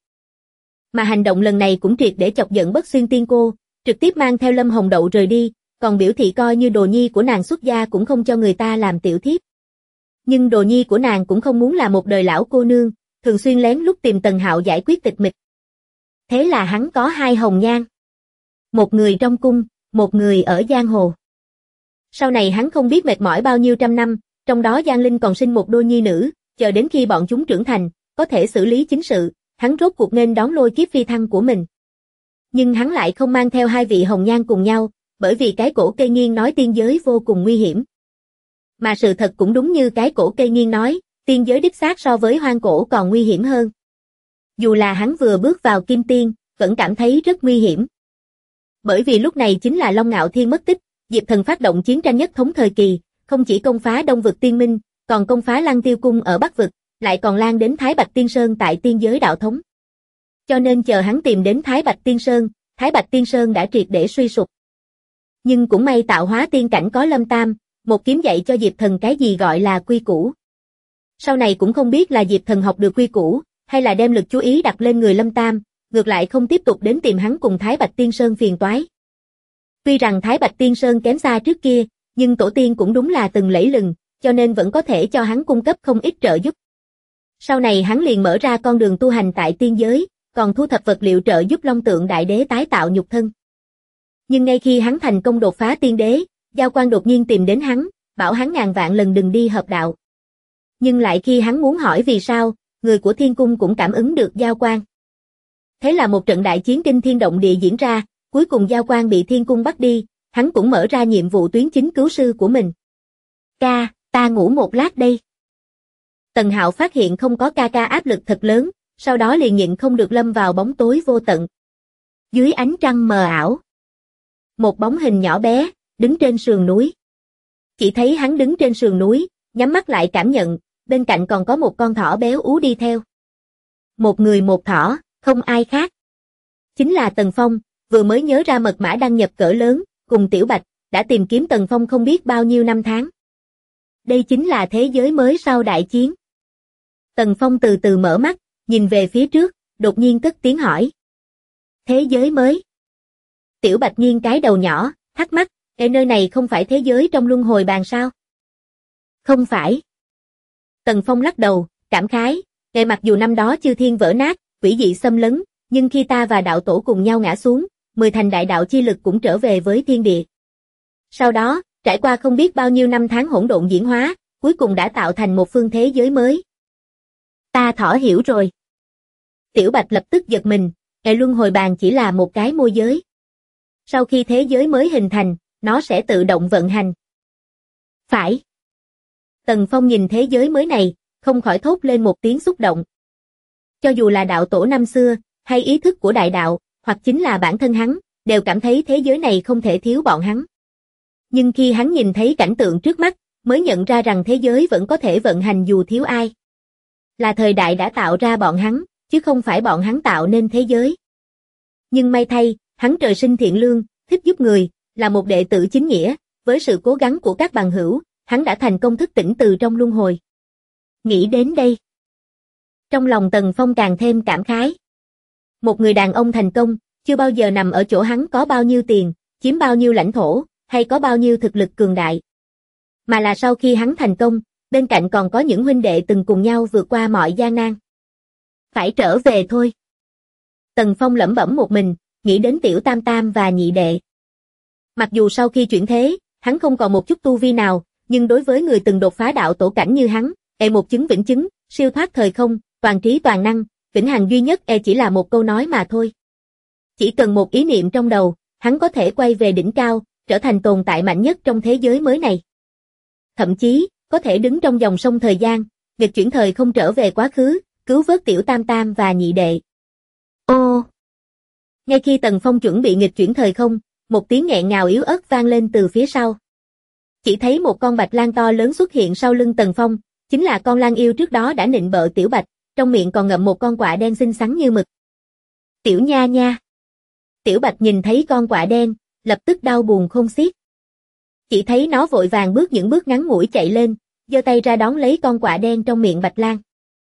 Mà hành động lần này cũng triệt để chọc giận Bất Xuyên Tiên Cô, trực tiếp mang theo Lâm Hồng Đậu rời đi, còn biểu thị coi như đồ nhi của nàng xuất gia cũng không cho người ta làm tiểu thiếp. Nhưng đồ nhi của nàng cũng không muốn là một đời lão cô nương, thường xuyên lén lút tìm Tần Hạo giải quyết tịch mịch. Thế là hắn có hai hồng nhan. Một người trong cung, một người ở giang hồ. Sau này hắn không biết mệt mỏi bao nhiêu trăm năm, trong đó Giang Linh còn sinh một đôi nhi nữ, chờ đến khi bọn chúng trưởng thành, có thể xử lý chính sự, hắn rốt cuộc nên đón lôi kiếp phi thăng của mình. Nhưng hắn lại không mang theo hai vị hồng nhan cùng nhau, bởi vì cái cổ cây nghiêng nói tiên giới vô cùng nguy hiểm. Mà sự thật cũng đúng như cái cổ cây nghiêng nói, tiên giới đích xác so với hoang cổ còn nguy hiểm hơn. Dù là hắn vừa bước vào kim tiên, vẫn cảm thấy rất nguy hiểm. Bởi vì lúc này chính là Long Ngạo Thiên mất tích, Diệp Thần phát động chiến tranh nhất thống thời kỳ, không chỉ công phá Đông vực Tiên Minh, còn công phá Lăng Tiêu Cung ở Bắc vực, lại còn lan đến Thái Bạch Tiên Sơn tại tiên giới đạo thống. Cho nên chờ hắn tìm đến Thái Bạch Tiên Sơn đã triệt để suy sụp. Nhưng cũng may tạo hóa tiên cảnh có Lâm Tam, một kiếm dạy cho Diệp Thần cái gì gọi là quy củ. Sau này cũng không biết là Diệp Thần học được quy củ, hay là đem lực chú ý đặt lên người Lâm Tam, ngược lại không tiếp tục đến tìm hắn cùng Thái Bạch Tiên Sơn phiền toái. Tuy rằng Thái Bạch Tiên Sơn kém xa trước kia, nhưng tổ tiên cũng đúng là từng lẫy lừng, cho nên vẫn có thể cho hắn cung cấp không ít trợ giúp. Sau này hắn liền mở ra con đường tu hành tại tiên giới, còn thu thập vật liệu trợ giúp Long Tượng Đại Đế tái tạo nhục thân. Nhưng ngay khi hắn thành công đột phá tiên đế, Giao Quang đột nhiên tìm đến hắn, bảo hắn ngàn vạn lần đừng đi hợp đạo. Nhưng lại khi hắn muốn hỏi vì sao, người của Thiên Cung cũng cảm ứng được Giao Quang. Thế là một trận đại chiến kinh thiên động địa diễn ra, cuối cùng Giao Quang bị Thiên Cung bắt đi, hắn cũng mở ra nhiệm vụ tuyến chính cứu sư của mình. Ca, ta ngủ một lát đây. Tần Hạo phát hiện không có ca ca áp lực thật lớn, sau đó liền nhịn không được lâm vào bóng tối vô tận. Dưới ánh trăng mờ ảo, một bóng hình nhỏ bé, đứng trên sườn núi. Chỉ thấy hắn đứng trên sườn núi, nhắm mắt lại cảm nhận, bên cạnh còn có một con thỏ béo ú đi theo. Một người một thỏ, Không ai khác. Chính là Tần Phong, vừa mới nhớ ra mật mã đăng nhập cỡ lớn, cùng Tiểu Bạch, đã tìm kiếm Tần Phong không biết bao nhiêu năm tháng. Đây chính là thế giới mới sau đại chiến. Tần Phong từ từ mở mắt, nhìn về phía trước, đột nhiên cất tiếng hỏi. Thế giới mới. Tiểu Bạch nghiêng cái đầu nhỏ, thắc mắc, nơi này không phải thế giới trong luân hồi bàn sao? Không phải. Tần Phong lắc đầu, cảm khái, mặc dù năm đó chư thiên vỡ nát, quỷ dị xâm lấn, nhưng khi ta và đạo tổ cùng nhau ngã xuống, 10 thành đại đạo chi lực cũng trở về với thiên địa. Sau đó, trải qua không biết bao nhiêu năm tháng hỗn độn diễn hóa, cuối cùng đã tạo thành một phương thế giới mới. Ta thỏ hiểu rồi. Tiểu Bạch lập tức giật mình, luân hồi bàn chỉ là một cái môi giới. Sau khi thế giới mới hình thành, nó sẽ tự động vận hành. Phải. Tần Phong nhìn thế giới mới này, không khỏi thốt lên một tiếng xúc động. Cho dù là đạo tổ năm xưa, hay ý thức của đại đạo, hoặc chính là bản thân hắn, đều cảm thấy thế giới này không thể thiếu bọn hắn. Nhưng khi hắn nhìn thấy cảnh tượng trước mắt, mới nhận ra rằng thế giới vẫn có thể vận hành dù thiếu ai. Là thời đại đã tạo ra bọn hắn, chứ không phải bọn hắn tạo nên thế giới. Nhưng may thay, hắn trời sinh thiện lương, thích giúp người, là một đệ tử chính nghĩa, với sự cố gắng của các bằng hữu, hắn đã thành công thức tỉnh từ trong luân hồi. Nghĩ đến đây, trong lòng Tần Phong càng thêm cảm khái. Một người đàn ông thành công, chưa bao giờ nằm ở chỗ hắn có bao nhiêu tiền, chiếm bao nhiêu lãnh thổ, hay có bao nhiêu thực lực cường đại. Mà là sau khi hắn thành công, bên cạnh còn có những huynh đệ từng cùng nhau vượt qua mọi gian nan. Phải trở về thôi. Tần Phong lẩm bẩm một mình, nghĩ đến Tiểu Tam Tam và nhị đệ. Mặc dù sau khi chuyển thế, hắn không còn một chút tu vi nào, nhưng đối với người từng đột phá đạo tổ cảnh như hắn, một chứng vĩnh chứng, siêu thoát thời không, toàn trí toàn năng, vĩnh hằng duy nhất chỉ là một câu nói mà thôi. Chỉ cần một ý niệm trong đầu, hắn có thể quay về đỉnh cao, trở thành tồn tại mạnh nhất trong thế giới mới này. Thậm chí, có thể đứng trong dòng sông thời gian, nghịch chuyển thời không trở về quá khứ, cứu vớt Tiểu Tam Tam và nhị đệ. Ô! Ngay khi Tần Phong chuẩn bị nghịch chuyển thời không, một tiếng nghẹn ngào yếu ớt vang lên từ phía sau. Chỉ thấy một con bạch lang to lớn xuất hiện sau lưng Tần Phong, chính là con lang yêu trước đó đã nịnh bợ Tiểu Bạch, trong miệng còn ngậm một con quạ đen xinh xắn như mực. Tiểu Nha Nha. Tiểu Bạch nhìn thấy con quạ đen, lập tức đau buồn khôn xiết. Chỉ thấy nó vội vàng bước những bước ngắn ngủi chạy lên, giơ tay ra đón lấy con quạ đen trong miệng Bạch Lang.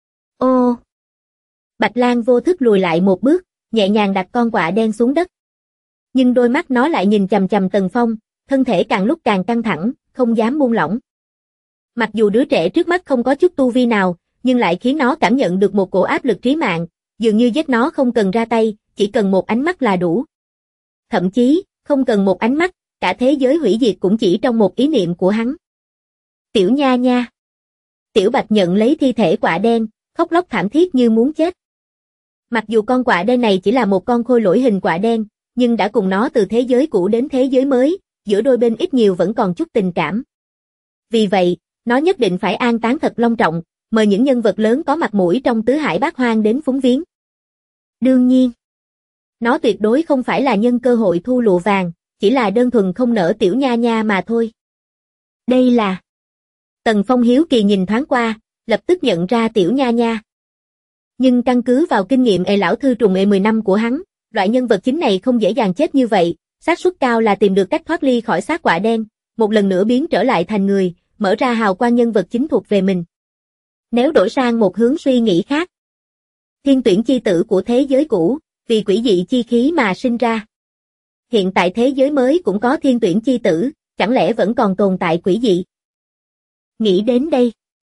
Ô! Bạch Lang vô thức lùi lại một bước, nhẹ nhàng đặt con quạ đen xuống đất. Nhưng đôi mắt nó lại nhìn chằm chằm Tần Phong, thân thể càng lúc càng căng thẳng, không dám buông lỏng. Mặc dù đứa trẻ trước mắt không có chút tu vi nào, nhưng lại khiến nó cảm nhận được một cổ áp lực trí mạng, dường như giết nó không cần ra tay, chỉ cần một ánh mắt là đủ. Thậm chí, không cần một ánh mắt, cả thế giới hủy diệt cũng chỉ trong một ý niệm của hắn. Tiểu Nha Nha. Tiểu Bạch nhận lấy thi thể quạ đen, khóc lóc thảm thiết như muốn chết. Mặc dù con quạ đen này chỉ là một con khôi lỗi hình quạ đen, nhưng đã cùng nó từ thế giới cũ đến thế giới mới, giữa đôi bên ít nhiều vẫn còn chút tình cảm. Vì vậy, nó nhất định phải an táng thật long trọng, mời những nhân vật lớn có mặt mũi trong tứ hải bát hoang đến phúng viếng. Đương nhiên, nó tuyệt đối không phải là nhân cơ hội thu lụa vàng, chỉ là đơn thuần không nỡ Tiểu Nha Nha mà thôi. Đây là... Tần Phong hiếu kỳ nhìn thoáng qua, lập tức nhận ra Tiểu Nha Nha. Nhưng căn cứ vào kinh nghiệm lão thư trùng 10 năm của hắn, loại nhân vật chính này không dễ dàng chết như vậy, xác suất cao là tìm được cách thoát ly khỏi xác quạ đen, một lần nữa biến trở lại thành người, mở ra hào quang nhân vật chính thuộc về mình. Nếu đổi sang một hướng suy nghĩ khác, thiên tuyển chi tử của thế giới cũ, vì quỷ dị chi khí mà sinh ra. Hiện tại thế giới mới cũng có thiên tuyển chi tử, chẳng lẽ vẫn còn tồn tại quỷ dị? Nghĩ đến đây,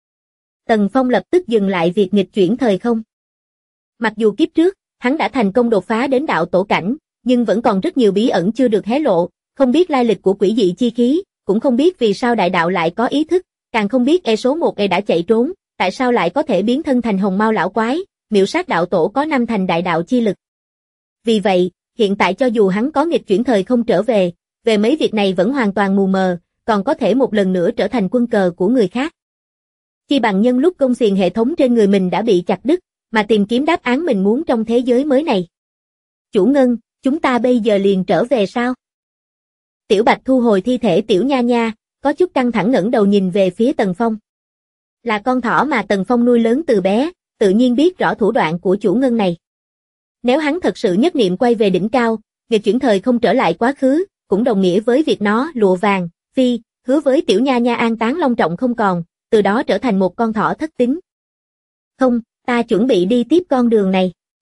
Tần Phong lập tức dừng lại việc nghịch chuyển thời không. Mặc dù kiếp trước, hắn đã thành công đột phá đến đạo tổ cảnh, nhưng vẫn còn rất nhiều bí ẩn chưa được hé lộ, không biết lai lịch của quỷ dị chi khí, cũng không biết vì sao đại đạo lại có ý thức, càng không biết số 1 đã chạy trốn, tại sao lại có thể biến thân thành hồng mao lão quái, miểu sát đạo tổ có 5 thành đại đạo chi lực. Vì vậy, hiện tại cho dù hắn có nghịch chuyển thời không trở về mấy việc này vẫn hoàn toàn mù mờ, còn có thể một lần nữa trở thành quân cờ của người khác. Chi bằng nhân lúc công xiềng hệ thống trên người mình đã bị chặt đứt, mà tìm kiếm đáp án mình muốn trong thế giới mới này. Chủ Ngân, chúng ta bây giờ liền trở về sao? Tiểu Bạch thu hồi thi thể Tiểu Nha Nha, có chút căng thẳng ngẩng đầu nhìn về phía Tần Phong. Là con thỏ mà Tần Phong nuôi lớn từ bé, tự nhiên biết rõ thủ đoạn của chủ Ngân này. Nếu hắn thật sự nhất niệm quay về đỉnh cao, nghịch chuyển thời không trở lại quá khứ, cũng đồng nghĩa với việc nó lụa vàng, phi, hứa với tiểu nha nha an táng long trọng không còn, từ đó trở thành một con thỏ thất tính. Không, ta chuẩn bị đi tiếp con đường này.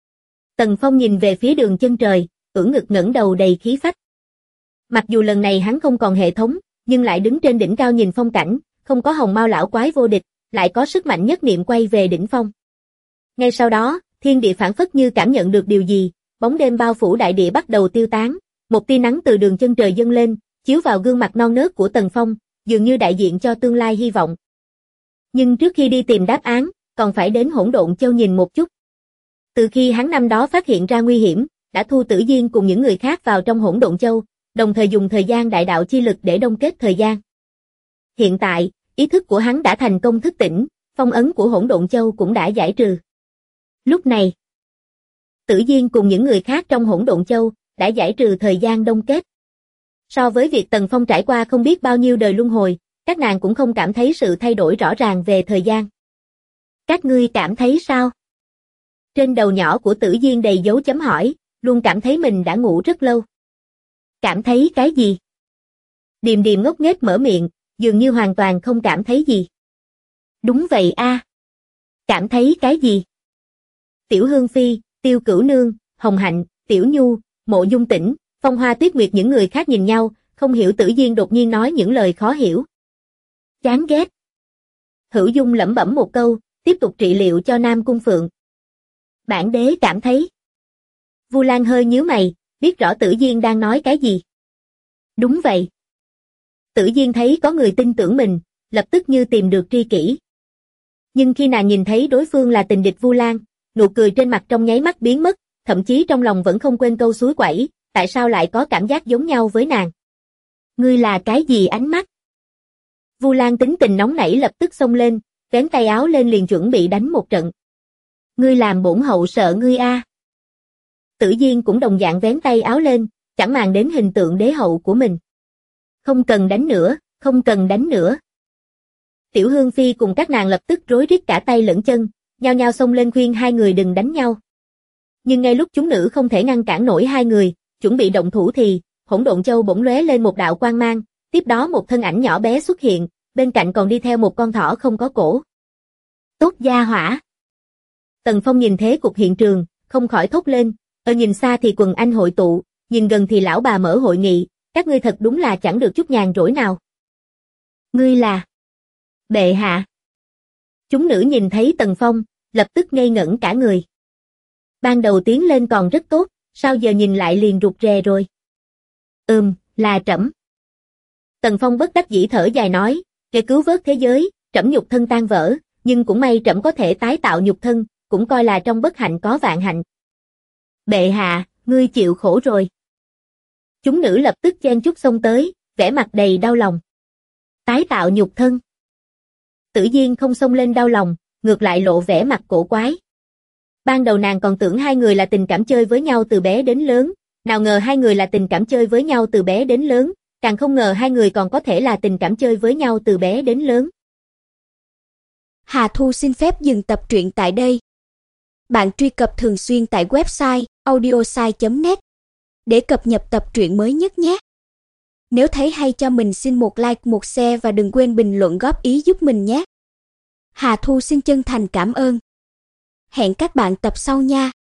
Tần Phong nhìn về phía đường chân trời, ưỡn ngực ngẩng đầu đầy khí phách. Mặc dù lần này hắn không còn hệ thống, nhưng lại đứng trên đỉnh cao nhìn phong cảnh, không có hồng mao lão quái vô địch, lại có sức mạnh nhất niệm quay về đỉnh phong. Ngay sau đó, thiên địa phảng phất như cảm nhận được điều gì, bóng đêm bao phủ đại địa bắt đầu tiêu tán, một tia nắng từ đường chân trời dâng lên, chiếu vào gương mặt non nớt của Tần Phong, dường như đại diện cho tương lai hy vọng. Nhưng trước khi đi tìm đáp án, còn phải đến Hỗn Độn Châu nhìn một chút. Từ khi hắn năm đó phát hiện ra nguy hiểm, đã thu Tử Diên cùng những người khác vào trong Hỗn Độn Châu, đồng thời dùng thời gian đại đạo chi lực để đông kết thời gian. Hiện tại, ý thức của hắn đã thành công thức tỉnh, phong ấn của Hỗn Độn Châu cũng đã giải trừ. Lúc này, Tử Diên cùng những người khác trong Hỗn Độn Châu đã giải trừ thời gian đông kết. So với việc Tần Phong trải qua không biết bao nhiêu đời luân hồi, các nàng cũng không cảm thấy sự thay đổi rõ ràng về thời gian. Các ngươi cảm thấy sao? Trên đầu nhỏ của Tử Diên đầy dấu chấm hỏi, luôn cảm thấy mình đã ngủ rất lâu. Cảm thấy cái gì? Điềm điềm ngốc nghếch mở miệng, dường như hoàn toàn không cảm thấy gì. Đúng vậy a. Cảm thấy cái gì? Tiểu Hương Phi, Tiêu Cửu Nương, Hồng Hạnh, Tiểu Nhu, Mộ Dung Tĩnh, Phong Hoa Tuyết Nguyệt những người khác nhìn nhau, không hiểu Tử Diên đột nhiên nói những lời khó hiểu. Chán ghét. Hữu Dung lẩm bẩm một câu, tiếp tục trị liệu cho Nam Cung Phượng. Bản đế cảm thấy. Vu Lan hơi nhíu mày, biết rõ Tử Diên đang nói cái gì. Đúng vậy. Tử Diên thấy có người tin tưởng mình, lập tức như tìm được tri kỷ. Nhưng khi nàng nhìn thấy đối phương là tình địch Vu Lan, nụ cười trên mặt trong nháy mắt biến mất, thậm chí trong lòng vẫn không quên câu suối quẩy, tại sao lại có cảm giác giống nhau với nàng. Ngươi là cái gì ánh mắt? Vu Lan tính tình nóng nảy lập tức xông lên, vén tay áo lên liền chuẩn bị đánh một trận. Ngươi làm bổn hậu sợ ngươi a. Tử Diên cũng đồng dạng vén tay áo lên, chẳng màng đến hình tượng đế hậu của mình. Không cần đánh nữa, không cần đánh nữa. Tiểu Hương Phi cùng các nàng lập tức rối rít cả tay lẫn chân, nhao nhao xông lên khuyên hai người đừng đánh nhau. Nhưng ngay lúc chúng nữ không thể ngăn cản nổi hai người, chuẩn bị động thủ thì, Hỗn Độn Châu bỗng lóe lên một đạo quang mang, tiếp đó một thân ảnh nhỏ bé xuất hiện, bên cạnh còn đi theo một con thỏ không có cổ. Tốt gia hỏa. Tần Phong nhìn thế cục hiện trường, không khỏi thốt lên, nhìn xa thì quần anh hội tụ, nhìn gần thì lão bà mở hội nghị, các ngươi thật đúng là chẳng được chút nhàn rỗi nào. Ngươi là bệ hạ. Chúng nữ nhìn thấy Tần Phong, lập tức ngây ngẩn cả người. Ban đầu tiến lên còn rất tốt, sao giờ nhìn lại liền rụt rè rồi? Là trẫm. Tần Phong bất đắc dĩ thở dài nói, để cứu vớt thế giới, trẫm nhục thân tan vỡ, nhưng cũng may trẫm có thể tái tạo nhục thân, cũng coi là trong bất hạnh có vạn hạnh. Bệ hạ, ngươi chịu khổ rồi. Chúng nữ lập tức chen chúc xông tới, vẻ mặt đầy đau lòng. Tái tạo nhục thân. Tử Diên không xông lên đau lòng, ngược lại lộ vẻ mặt cổ quái. Ban đầu nàng còn tưởng hai người là tình cảm chơi với nhau từ bé đến lớn, nào ngờ hai người là tình cảm chơi với nhau từ bé đến lớn, càng không ngờ hai người còn có thể là tình cảm chơi với nhau từ bé đến lớn. Hà Thu xin phép dừng tập truyện tại đây. Bạn truy cập thường xuyên tại website audiosai.net để cập nhật tập truyện mới nhất nhé. Nếu thấy hay cho mình xin một like, một share và đừng quên bình luận góp ý giúp mình nhé. Hà Thu xin chân thành cảm ơn. Hẹn các bạn tập sau nha.